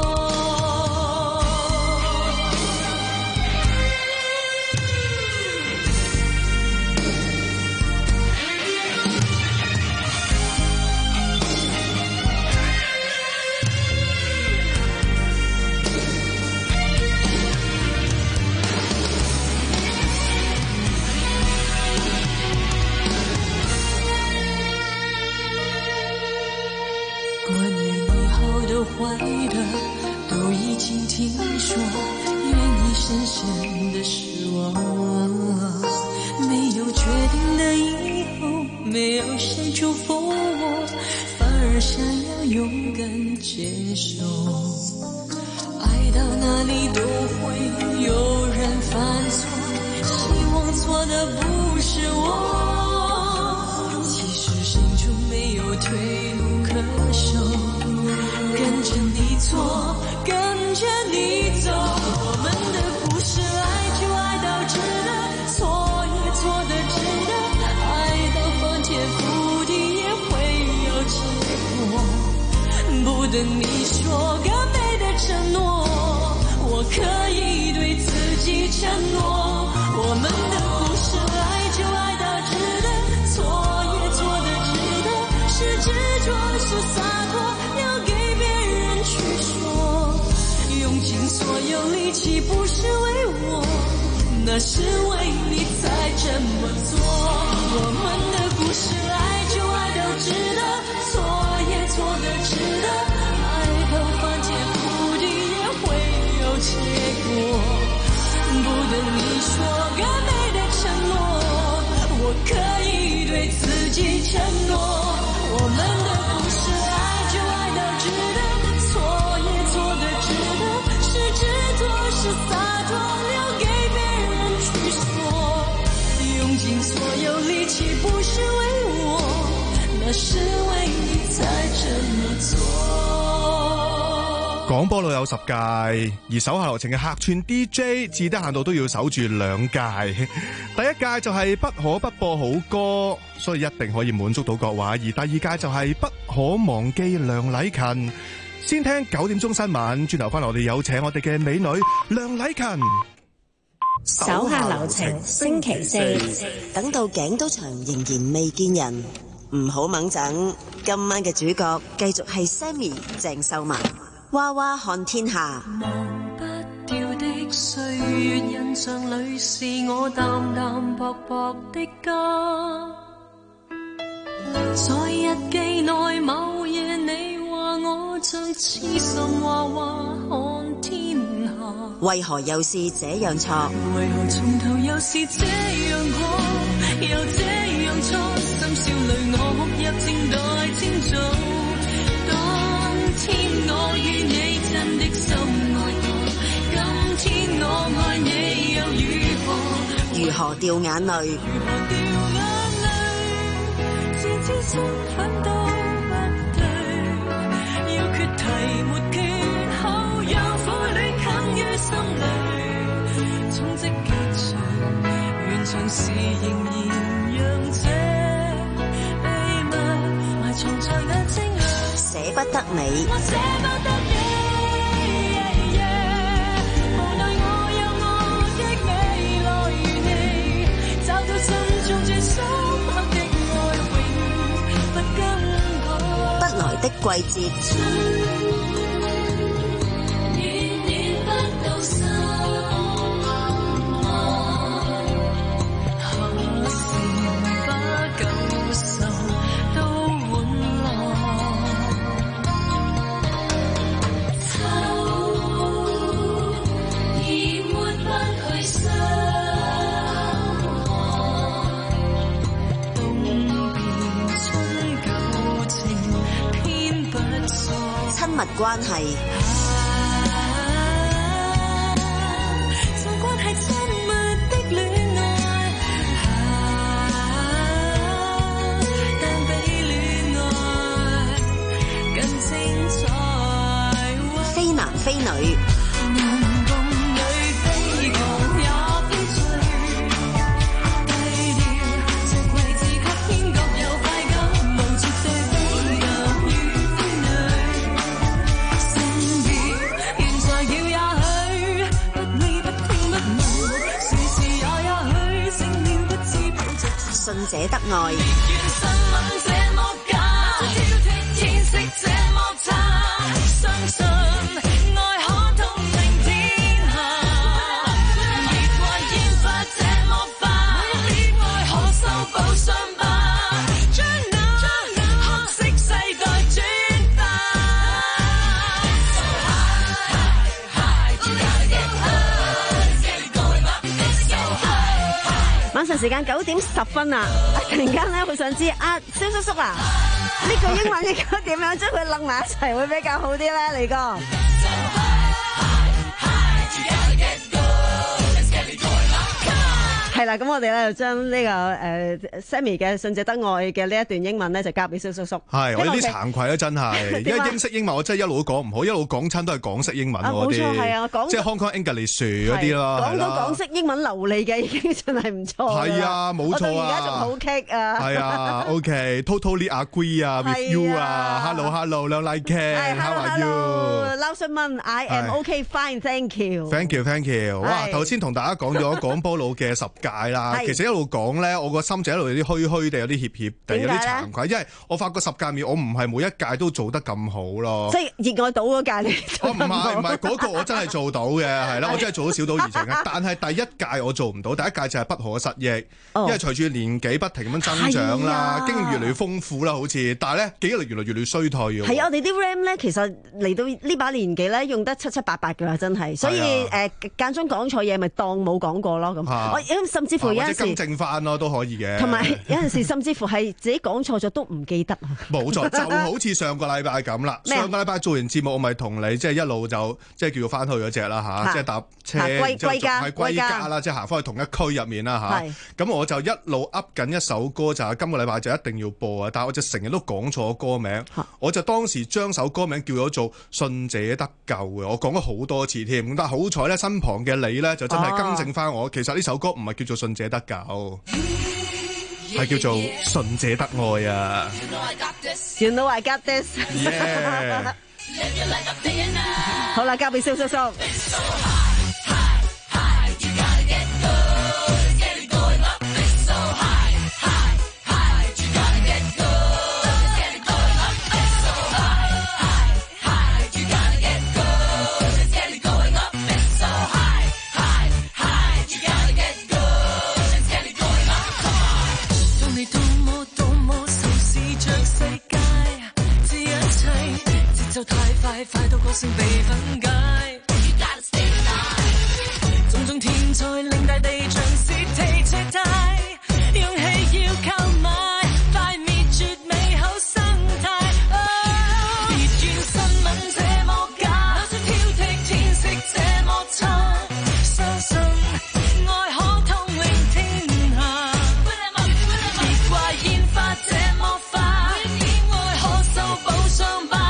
壞的都已經聽說，願意深深的是我，沒有決定的以後，沒有誰祝福我，反而想要勇敢接受，愛到哪裡都會有人犯錯，希望錯的不是我，其實心中沒有退路可守，跟着你做，跟着你走，我們的故事愛就愛到值得，錯也錯得值得，愛到翻天覆地也會有結果，不等你說更美的承諾，我可以對自己承諾，我們的故事愛就愛到值得，錯也錯得值得，是執着是灑脫，留給去說，用盡所有力氣不是為我，那是為你才這麼做，我們的故事愛就愛到值得，錯也錯得值得，愛到翻天覆地也會有結果，不等你說更美的承諾，我可以對自己承諾，我們的故事愛就愛到值得，執着是灑脫，留給別人去說，用盡所有力氣不是為我，那是為你才這麼做。 廣播路有十屆，而手下留情嘅客串 D J 至得限度都要守住兩屆。第一屆就係不可不播好歌，所以一定可以滿足到各位，而第二屆就係不可忘記梁禮勤。先聽九點鐘新聞，轉頭翻嚟我哋有請我哋嘅美女梁禮勤。 手下留情，星期四等到頸都長仍然未見人，唔好猛整。今晚嘅主角繼續係 Sammy 鄭秀文，娃娃看天下。 忘不掉的歲月印象裏，是我淡淡薄薄的家，在日記內某夜你我像痴心娃娃看天下， 為何又是這樣錯？ 為何從頭又是這樣過，又這樣錯？深宵裏我哭泣靜待清早，當天我與你真的心愛過，今天我愛你又如何？ 如何掉眼淚？ 如何掉眼淚？自知身份都提沒缺口，有苦戀啃於心裏，衝擊結束，原像是仍然讓這秘密埋藏在那。 不得美。 我捨不得你，無奈我有我的未來如你，找到心中最深刻的愛，永不更改。 不來的季節。親密關係， 從關係親密的戀愛，但比戀愛更精彩。 非男非女。信者得愛。 晚上時間九點十分啊！突然間咧，好想知啊，蕭叔叔啊，呢句英文應該點樣將佢擸埋一齊會比較好啲咧？嚟個係啦，咁我哋咧就將呢個誒 Sammy 嘅信者得愛嘅呢一段英文咧，就交俾蕭叔叔。 係，我有啲慚愧啊，真係，因為英式英文我真係一路都講唔好，一路講親都係港式英文嗰啲， 係啊，講即係 Hong Kong English 嗰啲啦， 講到港式英文流利嘅已經真係唔錯。係啊，冇錯啊， 我到而家仲好棘啊。 係啊 ，OK，totally agree 啊 ，with you 啊 ，hello，hello，兩 like it，how are you？ 撈信問 I am OK fine，thank you。Thank you，thank you。哇，頭先同大家講咗廣波佬嘅十屆啦，其實一路講咧，我個心就一路有啲虛虛地，有啲怯怯地，有啲慚愧，因為我發覺十屆面我唔係每一屆都做得咁好咯。 即係熱愛島嗰屆你？ 我唔係唔係嗰個我真係做到嘅，係啦，我真係做到小島怡情嘅。但係第一屆我做唔到，第一屆就係不可失憶，因為隨住年紀不停咁樣增長啦，經驗越嚟越豐富啦，好似，但係咧記憶力越嚟越嚟越衰退嘅。係啊，我哋啲 RAM 咧，其實嚟到呢把年紀咧，用得七七八八㗎啦，真係。所以誒間中講錯嘢，咪當冇講過咯咁。我甚至乎有陣時更正翻咯，都可以嘅。 同埋有陣時，甚至乎係自己講錯咗都唔記得啊。 冇錯，就好似上個禮拜咁啦。上個禮拜做完節目，我咪同你即係一路就即係叫做翻去嗰隻啦嚇，即係搭車歸歸家係歸家啦，即係行翻去同一區入面啦嚇。咁我就一路噏緊一首歌，就係今個禮拜就一定要播啊！但係我就成日都講錯歌名，我就當時將首歌名叫咗做《信者得救》嘅，我講咗好多次添。咁但係好彩咧，身旁嘅你咧就真係更正翻我。其實呢首歌唔係叫做《信者得救》，係叫做《信者得愛》啊。 You know I got this。好啦，交俾蕭叔叔。 就太快，快到個性被分解。種種天才令大地像是地切帶，勇氣要購買，快滅絕美好生態。別怨新聞這麼假，就算挑剔天色這麼差，相信愛可統領天下。別怪煙花這麼花，愛可修補傷疤。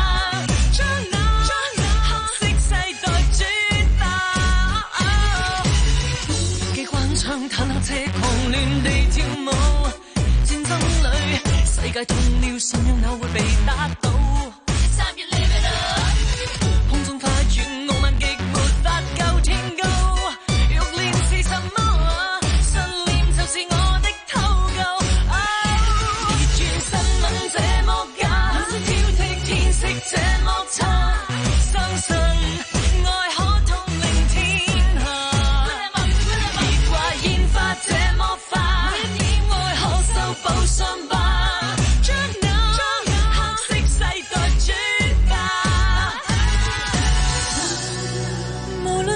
世界痛了，信仰哪會被打倒？三月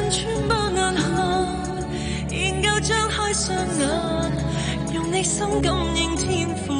完全不能看，研究張開雙眼，用你心感應天賦。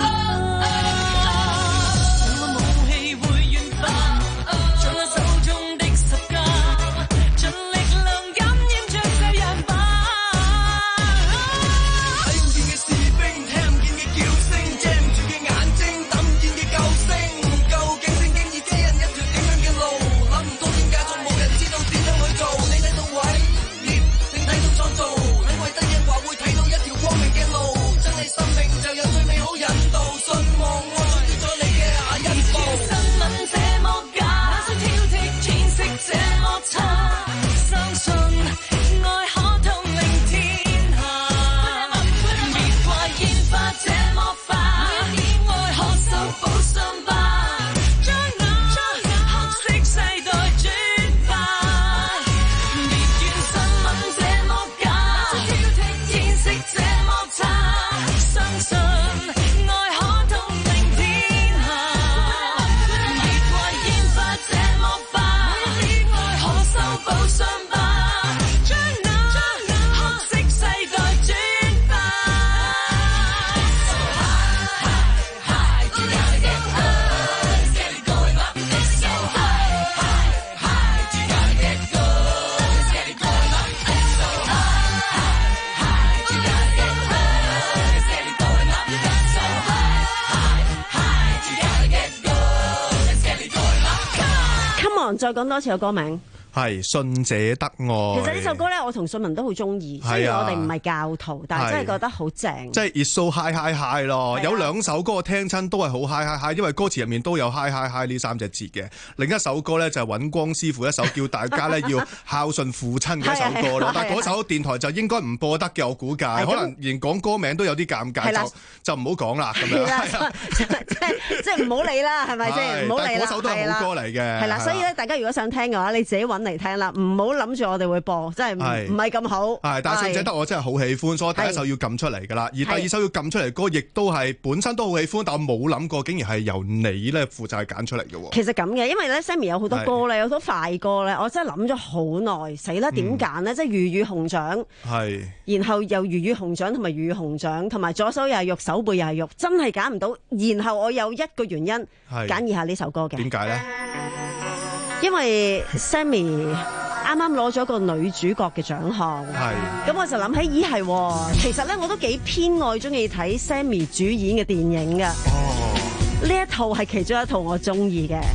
再講多次個歌名， 係信者得愛。 其實呢首歌咧，我同信文都好中意。雖然我哋唔係教徒，但係真係覺得好正。 即係 It's so high high high 咯。有兩首歌我聽親都係好 high high high，因為歌詞入面都有 high high high 呢三隻字嘅。另一首歌咧就係尹光師傅一首叫大家咧要孝順父親嘅一首歌咯。但係嗰首電台就應該唔播得嘅，我估計可能連講歌名都有啲尷尬，就就唔好講啦咁樣。 即係即係唔好理啦，係咪先？唔好理啦。 嗰首都係好歌嚟嘅。 係啦，所以咧，大家如果想聽嘅話，你自己揾嚟聽啦，唔好諗住我哋會播，真係唔唔係咁好。 係，但係信者得我真係好喜歡，所以第一首要撳出嚟㗎啦。而第二首要撳出嚟歌，亦都係本身都好喜歡，但我冇諗過竟然係由你咧負責揀出嚟嘅喎。 其實咁嘅，因為咧 Sammy 有好多歌咧，有好多快歌咧，我真係諗咗好耐，死啦點揀呢？嗯、即係魚與熊掌，係，然後又魚與熊掌同埋魚與熊掌，同埋左手又係肉，手背又係肉，真係揀唔到。然後我有一個原因揀以下呢首歌嘅。點解咧？因為 Sammy 啱啱攞咗個女主角嘅獎項，咁我就諗起，咦係，其實咧我都幾偏愛中意睇 Sammy 主演嘅電影嘅，呢、哦、一套係其中一套我中意嘅。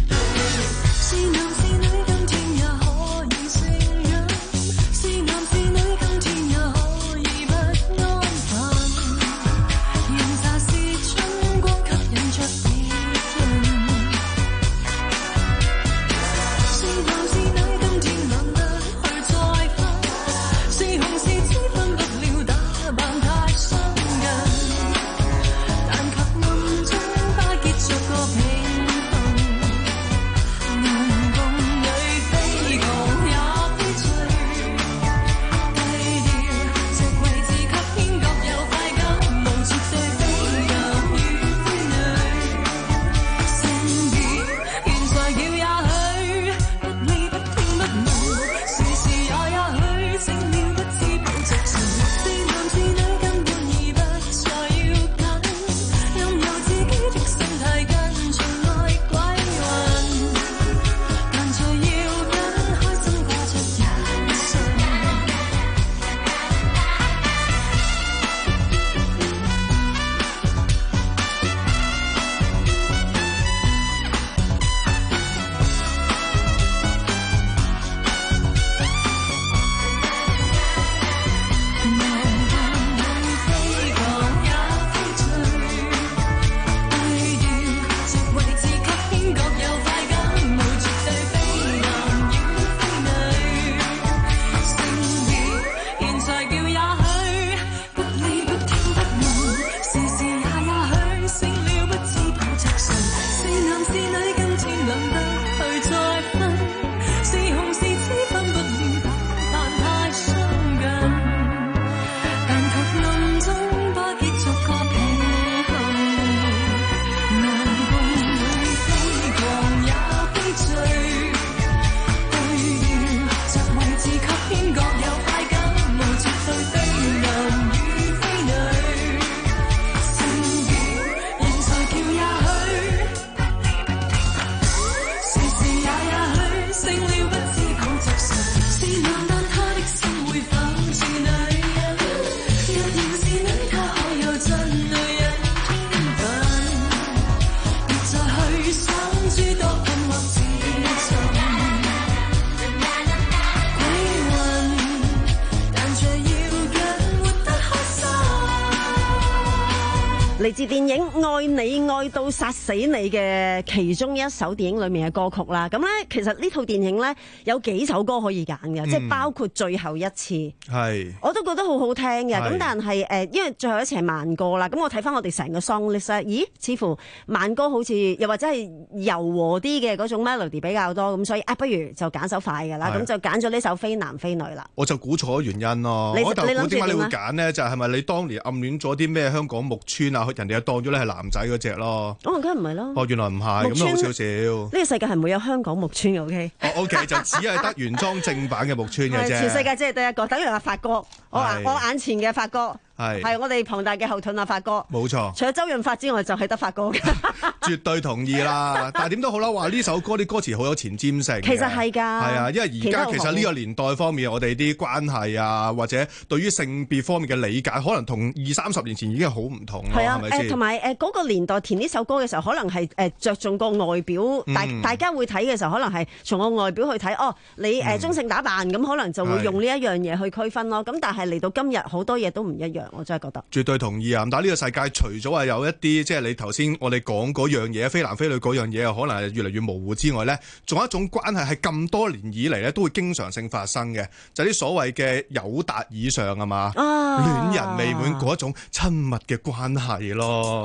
嚟自電影《愛你愛到殺死你》嘅其中一首電影裏面嘅歌曲啦。咁咧，其實呢套電影咧有幾首歌可以揀嘅，嗯、即係包括最後一次，係我都覺得好好聽嘅。咁但係誒，因為最後一次係慢歌啦。咁我睇翻我哋成個 song list 咧，咦，似乎慢歌好似又或者係柔和啲嘅嗰種 melody 比較多，咁所以啊，不如就揀首快嘅啦。咁就揀咗呢首《非男非女》啦。 我就估錯咗原因咯。 你我就估點解你會揀揀呢？就係咪你當年暗戀咗啲咩香港木村啊？人哋又當咗你係男仔嗰隻咯。 哦，梗係唔係咯。 哦，原來唔係，咁都好少少。呢個世界係唔會有香港木村嘅 ，OK？ 哦 ，OK， 就只係得原裝正版嘅木村嘅啫。 全世界只係得一個，等於阿發哥，我我眼前嘅發哥。係係我哋龐大嘅後盾啊，發哥。冇錯。除咗周潤發之外，就係得發哥嘅。 絕對同意啦。但係點都好啦，話呢首歌啲歌詞好有前瞻性。 其實係㗎。係啊，因為而家其實呢個年代方面，我哋啲關係啊，或者對於性別方面嘅理解，可能同二三十年前已經好唔同咯。係啊，誒同埋誒嗰個年代填呢首歌嘅時候，可能係誒著重個外表，大、嗯、大家會睇嘅時候，可能係從個外表去睇。哦，你誒中性打扮，咁、嗯、可能就會用呢一樣嘢去區分咯。咁但係嚟到今日，好多嘢都唔一樣，我真係覺得。 絕對同意啊！但係呢個世界除咗係有一啲即係你頭先我哋講嗰樣嘢，非男非女嗰樣嘢，可能係越嚟越模糊之外咧，仲有一種關係係咁多年以嚟咧都會經常性發生嘅，就係、是、啲所謂嘅友達以上啊嘛，戀、啊、人未滿嗰一種親密嘅關係咯。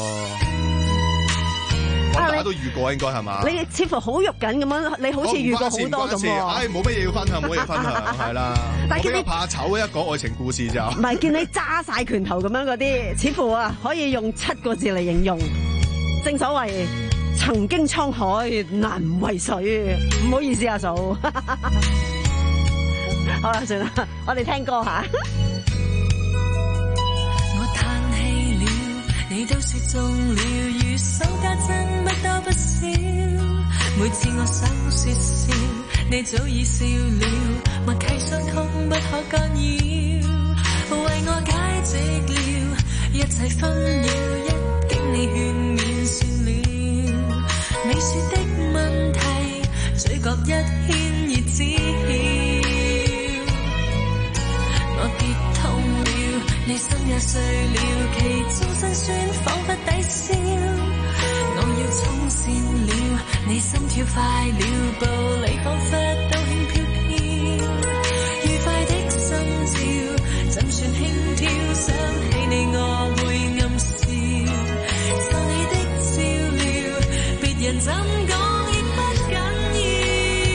大家都遇過應該係嘛？ 你似乎好肉緊咁樣，你好似遇過好多咁喎。 唉，冇乜嘢要分享，冇乜嘢分享，係啦。但係見你怕醜，一講愛情故事就唔係見你揸晒拳頭咁樣嗰啲，似乎啊可以用七個字嚟形容。正所謂曾經滄海難為水，唔好意思阿嫂。好啦，算啦，我哋聽歌吓。 你都說中了，如數家珍不多不少。每次我想說笑，你早已笑了，默契傷痛不可干擾。為我解釋了一切紛擾，一經你勸勉算了。你說的問題，嘴角一牽熱知曉。我跌痛了，你心也碎了，其中辛酸彷彿抵消。我要衝線了，你心跳快了，步履彷彿都輕飄飄。愉快的心照，怎算輕佻？想起你我會暗笑，受你的照料，別人怎講亦不緊要。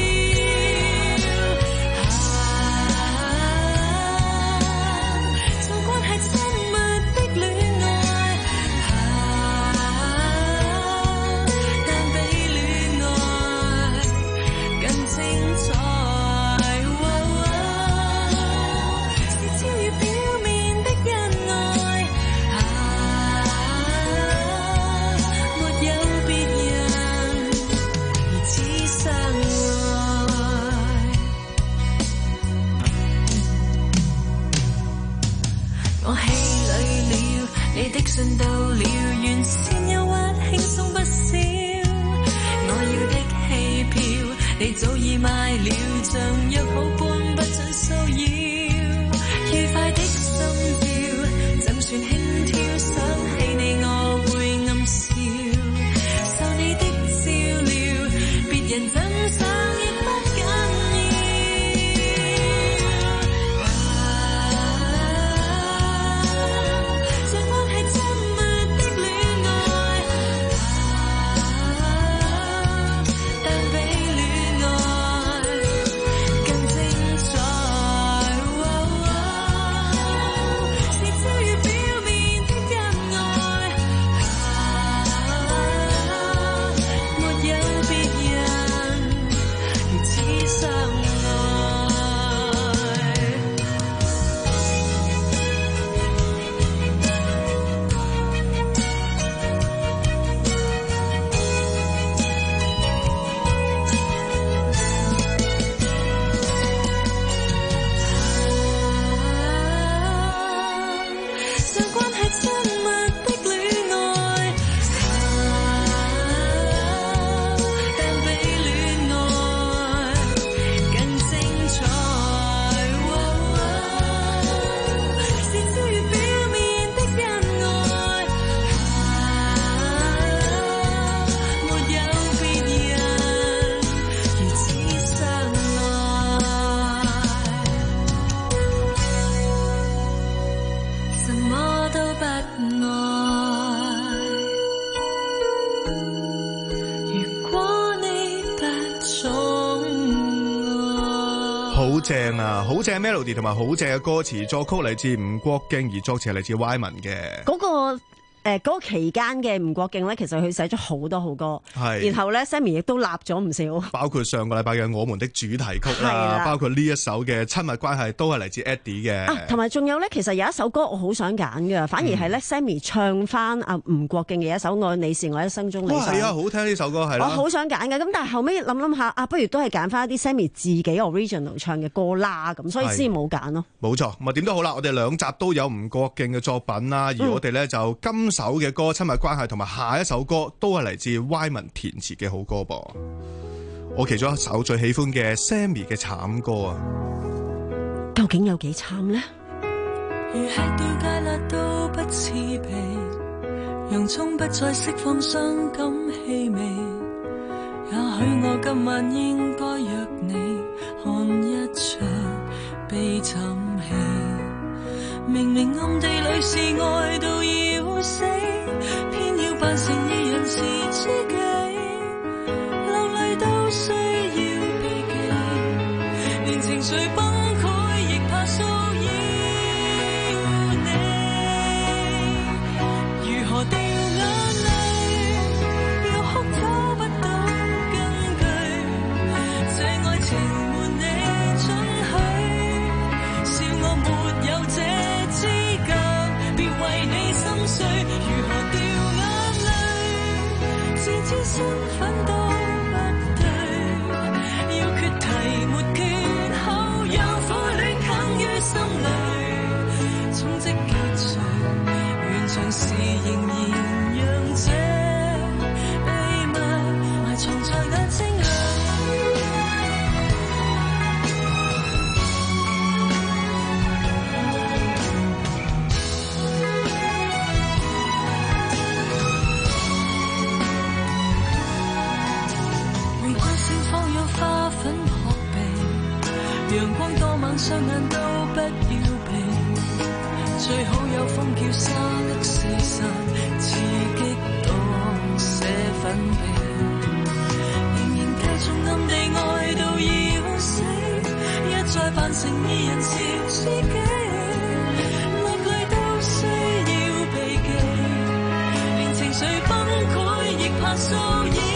信到了，完善憂鬱輕鬆不少。我要的戲票，你早已買了，像約好般不准騷擾。愉快的心照，怎算輕佻？想起你我會暗笑，受你的照料，別人怎想亦不緊要。 不愛。如果你不寵愛， 好正啊！好正 melody 同埋好正嘅歌詞，作曲嚟自吳國敬，而作詞係嚟自 Y 文嘅。 嗰、那個誒嗰個期間嘅吳國敬咧，其實佢寫咗好多好歌， 係然後咧 Sammy 亦都立咗唔少， 包括上個禮拜嘅《我們的主題曲》啦，包括呢一首嘅《親密關係》都係嚟自 Eddie 嘅。啊， 同埋仲有咧，其實有一首歌我好想揀嘅，反而係咧 Sammy 唱翻阿吳國敬嘅一首《愛你是我一生中理想》。 係啊，好聽呢首歌係啦。 我好想揀嘅，咁但係後尾諗諗下，啊，不如都係揀翻一啲 Sammy 自己 original 唱嘅歌啦，咁所以先冇揀咯。 冇錯，咁啊點都好啦，我哋兩集都有吳國敬嘅作品啦，而我哋咧就今首嘅歌《親密關係》同埋下一首歌都係嚟自 Y 文填詞嘅好歌噃。我其中一首最喜歡嘅 Sammy 嘅慘歌啊， 究竟有幾慘呢？ 如吃掉芥辣都不刺鼻，洋葱不再釋放傷感氣味，也許我今晚應該約你看一場悲慘戲。明明暗地裏是愛到要死，偏要扮成二人是知己，流淚都需要避忌，連情緒崩潰亦怕騷擾你。如何掉眼淚，要哭找不到根據，這愛情瞞你准許，笑我沒有這資格，別為你心碎。如何掉眼淚，自知身份都不對，要決題沒缺口，讓苦戀啃於心裏，衝擊結束，完場時仍然讓這秘密埋藏在眼睛裏。陽光多猛，雙眼都不要避，最好有風叫沙粒四散，刺激到瀉粉皮，仍然繼續暗地愛到要死，一再扮成二人是知己，落淚都需要避忌，連情緒崩潰亦怕騷擾。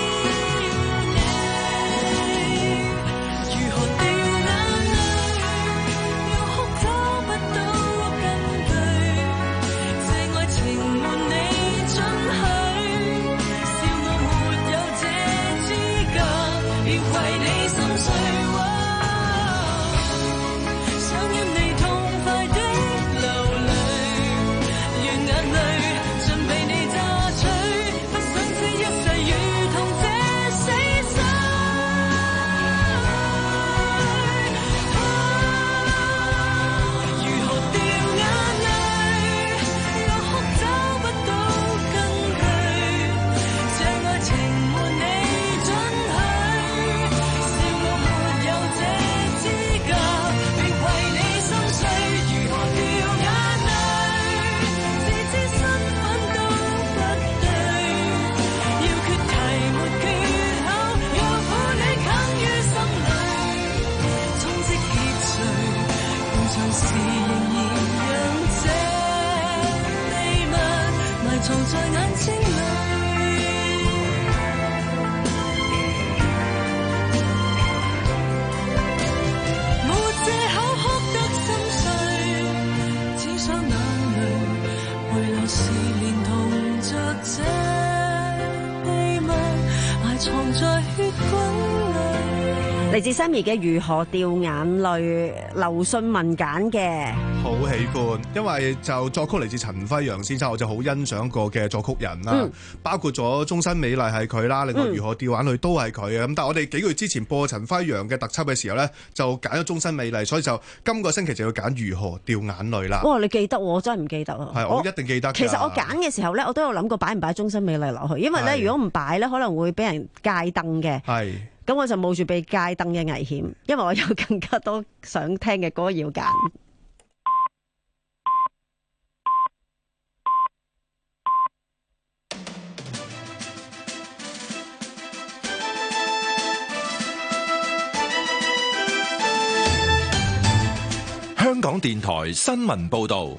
嚟自 Sammy 嘅如何掉眼淚，劉信文揀嘅， 好喜歡，因為就作曲嚟自陳輝陽先生，我就好欣賞過嘅作曲人啦，嗯、包括咗終身美麗係佢啦，另外如何掉眼淚都係佢嘅，咁、嗯、但係我哋幾個月之前播陳輝陽嘅特輯嘅時候咧，就揀咗終身美麗，所以就今個星期就要揀如何掉眼淚啦。 哇，你記得我真係唔記得啊！ 係我一定記得。 其實我揀嘅時候咧，我都有諗過擺唔擺終身美麗落去，因為咧如果唔擺咧，可能會俾人戒燈嘅。係。咁我就冒住被戒燈嘅危險，因為我有更加多想聽嘅歌要揀。 香港電台新聞報道。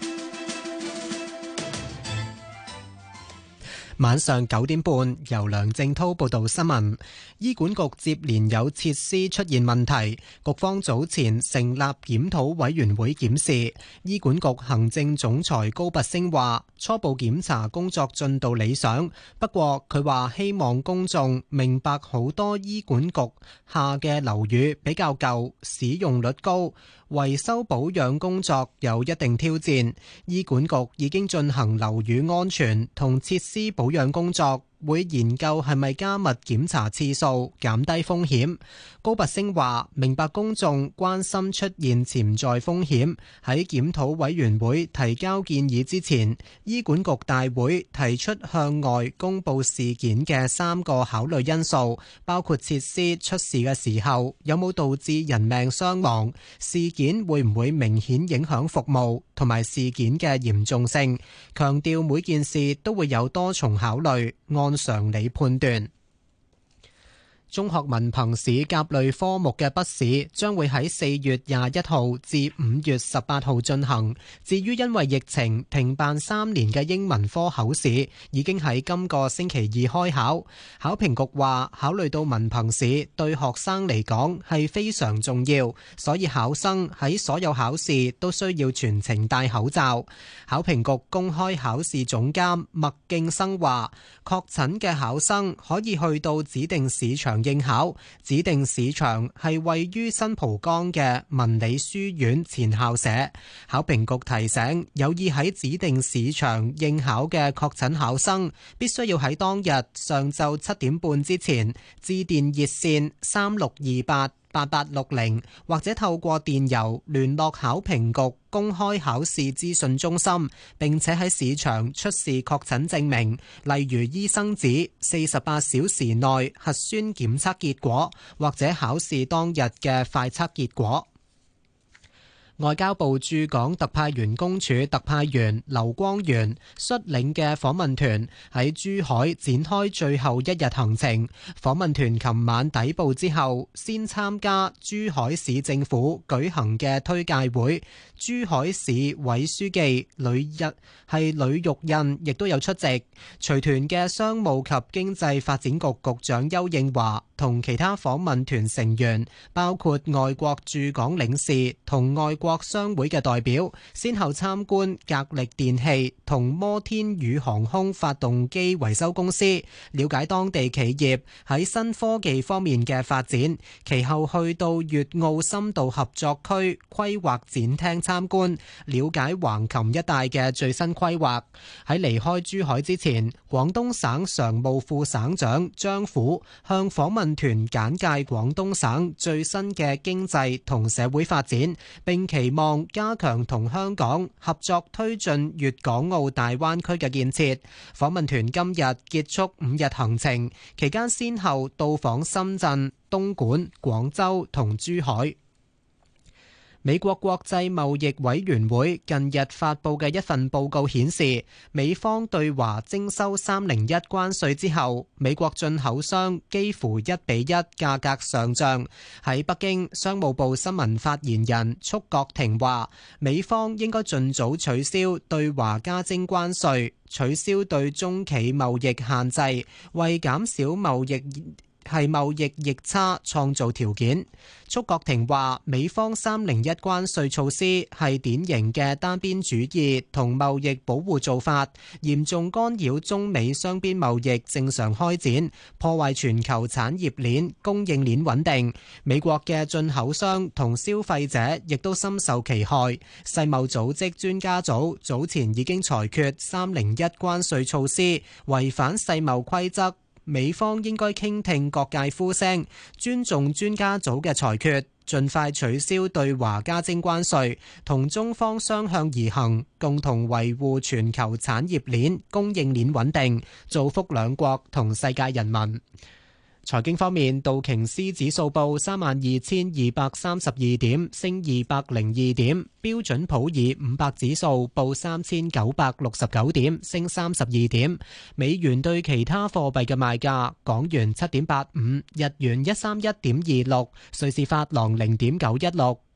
晚上九點半，由梁正滔報道新聞。醫管局接連有設施出現問題，局方早前成立檢討委員會檢視。醫管局行政總裁高拔陞話，初步檢查工作進度理想，不過佢話希望公眾明白好多醫管局下嘅樓宇比較舊，使用率高，維修保養工作有一定挑戰。醫管局已經進行樓宇安全同設施保養工作，會研究係咪加密檢查次數，減低風險。高拔陞話：明白公眾關心出現潛在風險，喺檢討委員會提交建議之前，醫管局大會提出向外公佈事件嘅三個考慮因素，包括設施出事嘅時候有冇導致人命傷亡，事件會唔會明顯影響服務，同埋事件嘅嚴重性。強調每件事都會有多重考慮，按常理判斷。中學文憑試甲類科目嘅筆試將會喺四月廿一號至五月十八號進行。至於因為疫情停辦三年嘅英文科口試，已經喺今個星期二開考。考評局話，考慮到文憑試對學生嚟講係非常重要，所以考生喺所有考試都需要全程戴口罩。考評局公開考試總監麥敬生話，確診嘅考生可以去到指定試場應考，指定試場係位於新蒲崗嘅文理書院前校舍。考評局提醒，有意喺指定試場應考嘅確診考生，必須要喺當日上晝七點半之前致電熱線三六二八八八六零，或者透過電郵聯絡考評局公開考試資訊中心，並且喺試場出示確診證明，例如醫生紙、四十八小時內核酸檢測結果，或者考試當日嘅快測結果。外交部駐港特派員公署特派員劉光源率領嘅訪問團喺珠海展開最後一日行程。訪問團琴晚抵埗之後，先參加珠海市政府舉行嘅推介會。珠海市委書記呂日係呂玉印亦都有出席。隨團嘅商務及經濟發展局局長邱應華同其他訪問團成員，包括外國駐港領事同外國商會嘅代表，先後參觀格力電器同摩天宇航空發動機維修公司，了解當地企業喺新科技方面嘅發展。其後去到粵澳深度合作區規劃展廳參觀，了解橫琴一帶嘅最新規劃。喺離開珠海之前，廣東省常務副省長張虎向訪問團簡介廣東省最新嘅經濟同社會發展，並期望加強同香港合作推進粵港澳大灣區嘅建設。訪問團今日結束五日行程，期間先後到訪深圳、東莞、廣州同珠海。美國國際貿易委員會近日發佈嘅一份報告顯示，美方對華徵收三零一關稅之後，美國進口商幾乎一比一價格上漲。喺北京，商務部新聞發言人束國庭話，美方應該盡早取消對華加徵關稅，取消對中企貿易限制，為減少貿易係貿易逆差創造條件。束國庭話，美方三零一關稅措施係典型嘅單邊主義同貿易保護做法，嚴重干擾中美雙邊貿易正常開展，破壞全球產業鏈供應鏈穩定。美國嘅進口商同消費者亦都深受其害。世貿組織專家組早前已經裁決三零一關稅措施違反世貿規則。美方應該傾聽各界呼聲，尊重專家組嘅裁決，盡快取消對華加徵關稅，同中方相向而行，共同維護全球產業鏈供應鏈穩定，造福兩國同世界人民。財經方面，道瓊斯指數報三萬二千二百三十二點，升二百零二點；標準普爾五百指數報三千九百六十九點，升三十二點。美元對其他貨幣嘅賣價：港元七點八五，日元一三一點二六，瑞士法郎零點九一六，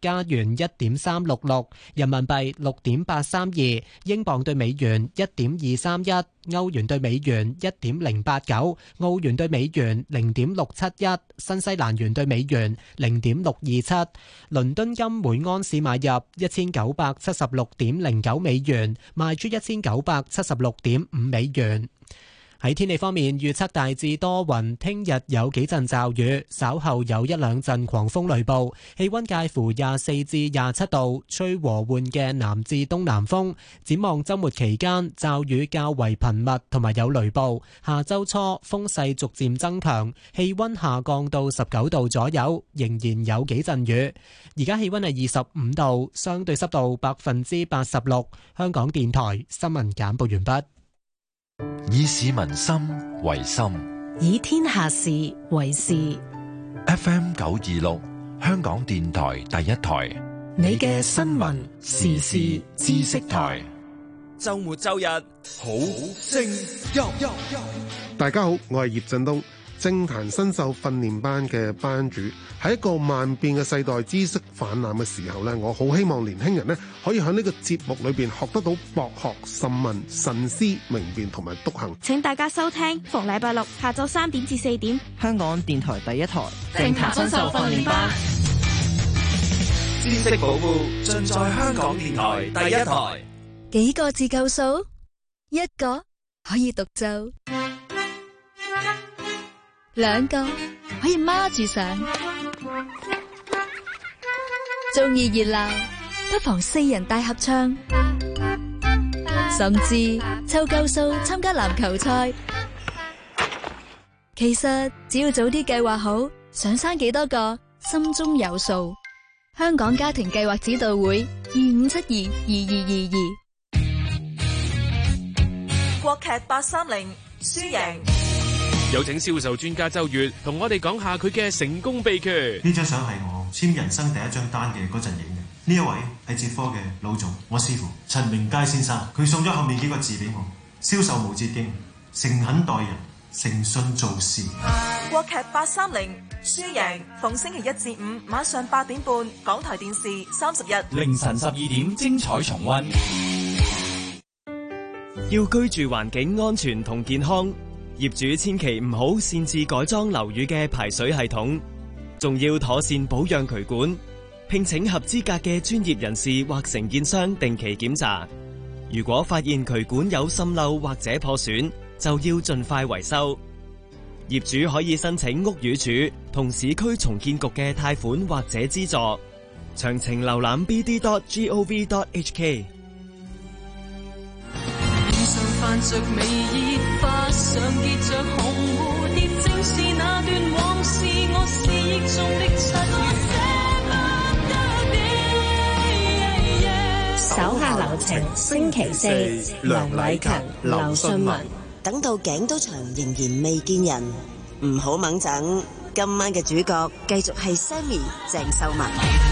加元一點三六六，人民幣六點八三二，英鎊對美元一點二三一，歐元對美元一點零八九，澳元對美元零點六七一，新西蘭元對美元零點六二七。倫敦金每安士買入一千九百七十六點零九美元，賣出一千九百七十六點五美元。喺天氣方面，預測大致多雲，聽日有幾陣驟雨，稍後有一兩陣狂風雷暴，氣溫介乎廿四至廿七度，吹和緩嘅南至東南風。展望週末期間，驟雨較為頻密，同埋有雷暴。下週初風勢逐漸增強，氣溫下降到十九度左右，仍然有幾陣雨。而家氣溫係二十五度，相對濕度百分之八十六。香港電台新聞簡報完畢。 以市民心為心， 以天下事為事。 F M 九二六，香港電台第一台， 你嘅新聞時事知識台。 周末周日好聲音。 大家好，我係葉振東，政壇新秀訓練班嘅班主。喺一個萬變嘅世代知識氾濫嘅時候呢，我好希望年輕人呢可以喺呢個節目裏邊學得到博學深問、慎思明辨同埋篤行。 請大家收聽逢禮拜六下晝三點至四點， 香港電台第一台政壇新秀訓練班， 知識寶庫盡在香港電台第一台。 幾個字夠數？一個可以獨奏，兩個可以孖住上。中意熱鬧，不妨四人大合唱，甚至湊夠數參加籃球賽。其實只要早啲計劃好，想生幾多個，心中有數。香港家庭計劃指導會二五七二二二二二。 國劇八三零輸贏， 有請銷售專家周月同我哋講下佢嘅成功秘訣。 呢張相係我簽人生第一張單嘅嗰陣影嘅。呢一位係捷科嘅老總，我師傅陳明佳先生，佢送咗後面幾個字俾我：銷售無捷徑，誠懇待人，誠信做事。 國劇八三零輸贏，逢星期一至五晚上八點半，港台電視三十日凌晨十二點精彩重溫。 要居住環境安全同健康，業主千祈唔好擅自改裝樓宇嘅排水系統，仲要妥善保養渠管，聘請合資格嘅專業人士或承建商定期檢查。如果發現渠管有滲漏或者破損，就要盡快維修。業主可以申請屋宇署同市區重建局嘅貸款或者資助。詳情瀏覽 b d dot gov dot h k。 泛着微熱，花上結着紅蝴蝶，正是那段往事，我思憶中的七月。 手下留情，星期四，梁禮勤、劉信文。 等到頸都長，仍然未見人，唔好猛整。今晚嘅主角繼續係 Sammy 鄭秀文。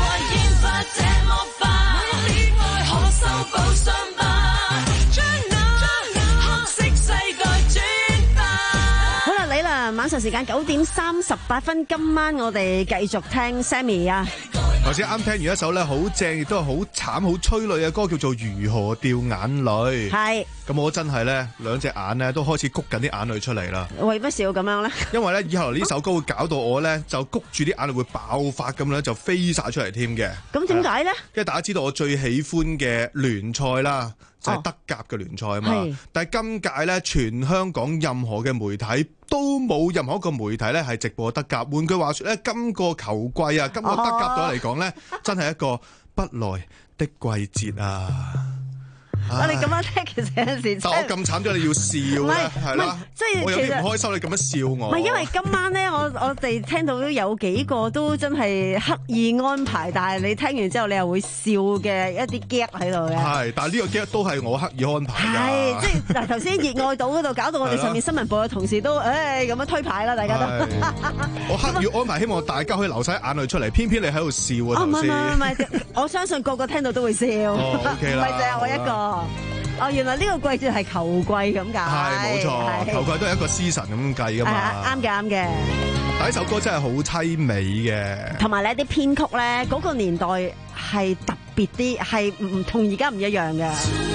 晚上時間九點三十八分，今晚我哋繼續聽 Sammy 啊。 頭先啱聽完一首咧好正，亦都係好慘、好催淚嘅歌，叫做《如何掉眼淚》。係。咁我真係咧，兩隻眼咧都開始谷緊啲眼淚出嚟啦。 為乜事要咁樣咧？因為咧以後呢首歌會搞到我咧就谷住啲眼淚會爆發咁樣，就飛晒出嚟添嘅。咁點解咧？因為大家知道我最喜歡嘅聯賽啦，就係德甲嘅聯賽啊嘛。哦、但係今屆咧，全香港任何嘅媒體都冇任何一個媒體咧係直播德甲。換句話說咧，今個球季啊，今個德甲對我嚟講咧，真係一個不來的季節啊！我哋咁樣聽，其實有陣時， 但我咁慘咗，你要笑咧，係啦， 即係我有啲唔開心，你咁樣笑我。 唔係因為今晚咧，我我哋聽到有幾個都真係刻意安排，但係你聽完之後，你又會笑嘅一啲 gag 喺度嘅。係，但係呢個 gag 都係我刻意安排㗎。係，即係嗱頭先熱愛島嗰度搞到我哋上面新聞部嘅同事都誒咁樣推牌啦，大家都。我刻意安排，希望大家可以流晒眼淚出嚟，偏偏你喺度笑啊！唔係唔係唔係，我相信個個聽到都會笑，唔係淨係我一個。哦，原來呢個季節係球季咁解，係冇錯，球季都係一個 season 咁計噶嘛，啱嘅啱嘅。 但呢首歌真係好凄美嘅， 同埋呢啲編曲咧，嗰個年代係特別啲，係唔同而家唔一樣嘅。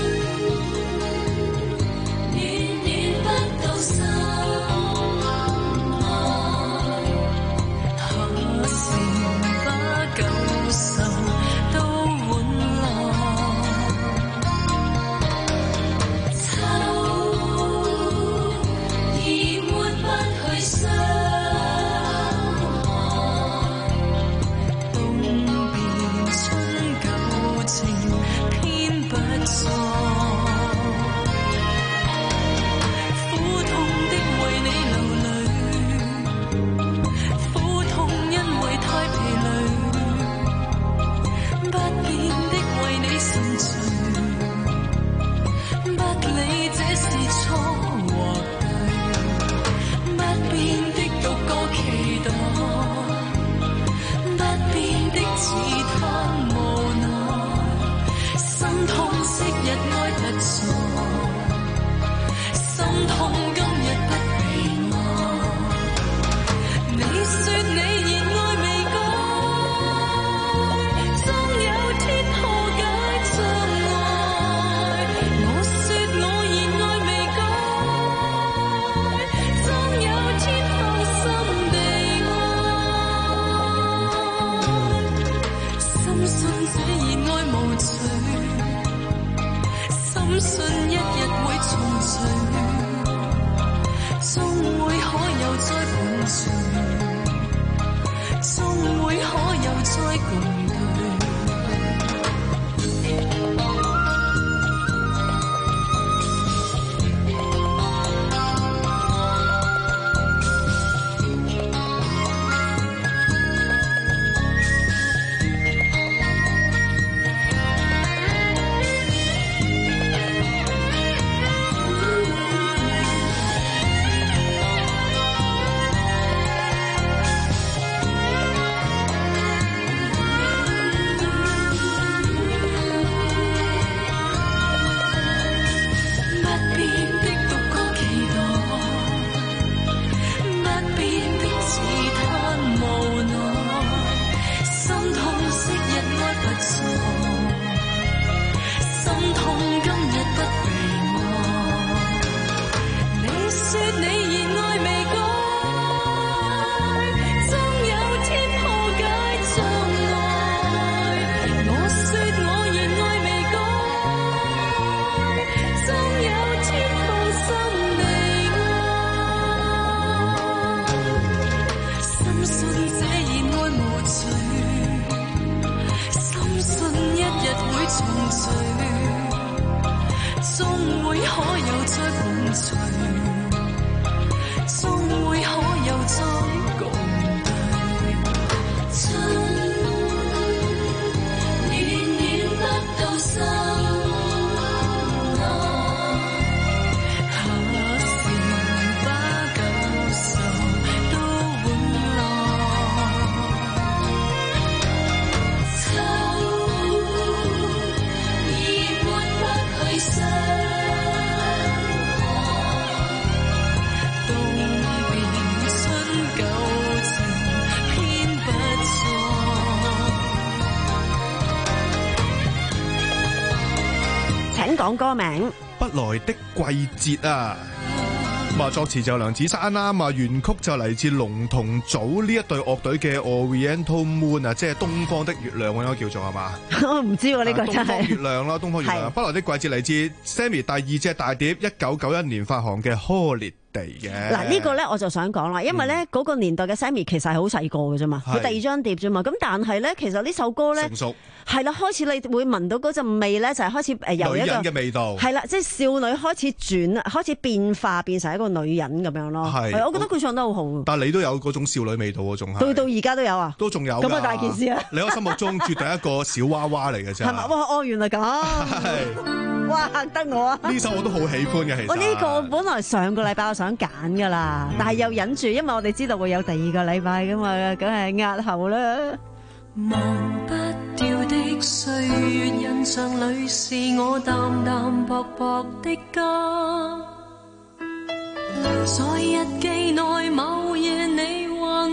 講歌名不來的季節啊，咁啊作詞就梁子珊啦，咁啊原曲就嚟自龍同組呢一隊樂隊嘅 Oriental Moon 啊，即係東方的月亮應該叫做係嘛？ 我唔知喎呢個真係。 東方月亮啦，東方月亮。不來的季節嚟自 Sammy 第二隻大碟，一九九一年發行嘅 Holiday。嘅嗱呢個咧我就想講啦，因為咧嗰個年代嘅 Sammy 其實係好細個嘅啫嘛，佢第二張碟啫嘛，咁但係咧其實呢首歌咧成熟係啦，開始你會聞到嗰陣味咧，就係開始誒由一個女人嘅味道係啦，即係少女開始轉，開始變化變成一個女人咁樣咯。係，我覺得佢唱得好好。但係你都有嗰種少女味道喎，仲係到到而家都有啊，都仲有咁啊大件事啊！你我心目中絕對一個小娃娃嚟嘅啫。係咪？哇哦，原來咁。哇嚇得我啊！呢首我都好喜歡嘅，其實我呢個本來上個禮拜我想揀㗎啦，但係又忍住，因為我哋知道會有第二個禮拜㗎嘛，梗係押後啦。忘不掉的歲月印象裏，是我淡淡薄薄的家。在日記內某夜你話我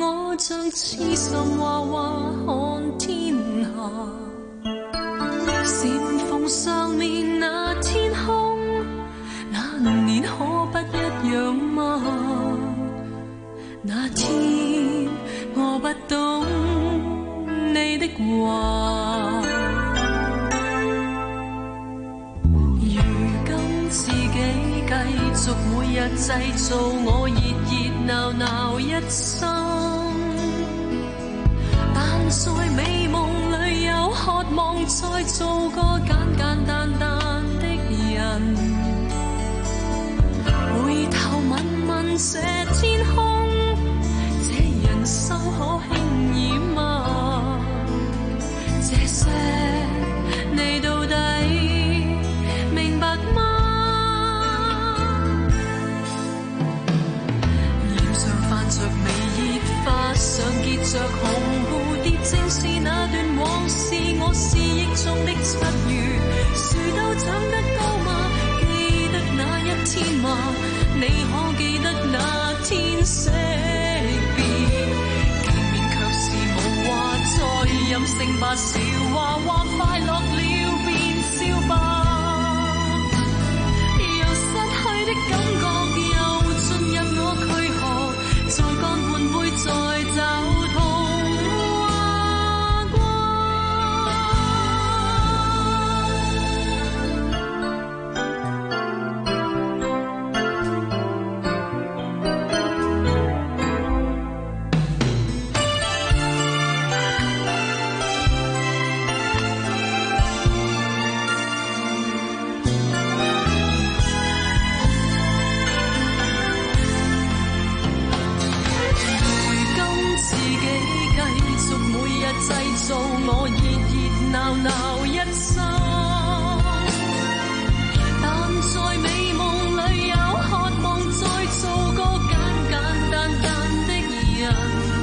像痴心娃娃看天下，禪縫上面那天空，那年可不一樣嗎？那天我不懂你的話，如今自己繼續每日製造我熱熱鬧鬧一生，但在美夢裏有渴望再做個簡簡單單的人，回頭問問這天空，這人生可輕易嗎？這些你到底明白嗎？臉上泛着微熱花，想結着紅蝴蝶，正是那段往事，我思憶中的七月，樹都長得高嗎？記得那一天嗎？你可記得那天惜別？見面卻是無話，再任性吧，笑話話快樂了便笑吧，由失去的感覺又進入我軀殼，再乾換會再找痛劃過。製造我熱熱鬧鬧一生，但在美夢裏有渴望再做個簡簡單單的人，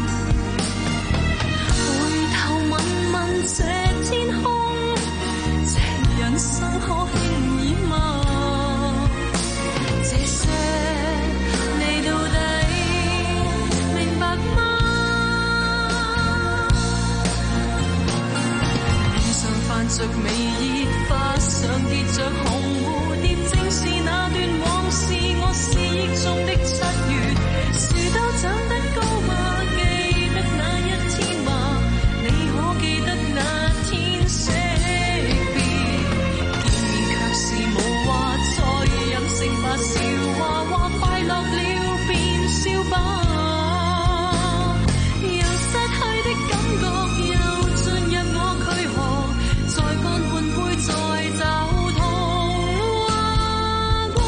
回頭問問這天空，這人生可輕易嗎？這些你到底明白嗎？泛着微熱花，想結着紅蝴蝶，正是那段往事，我思憶中的七月，樹都長得高嗎？記得那一天嗎？你可記得那天惜別？見面卻是無話，再任性吧，笑話話快樂了便笑吧，由失去的感覺又進入我軀殼，再乾換杯，再找痛劃過。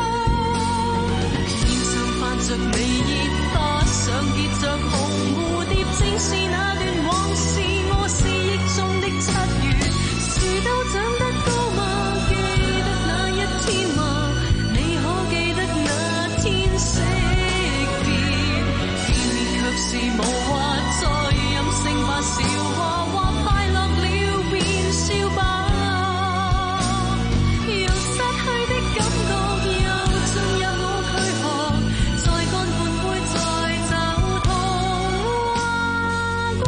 臉上泛着微熱花，想結着紅蝴蝶，正是那段往事，我思憶中的七月，樹都長得高嗎？記得那一天嗎？你可記得那天惜別？見面卻是無話，再任性吧，笑話話快樂了便笑吧，由失去的感覺又進入我軀殼，再乾換杯，再找痛劃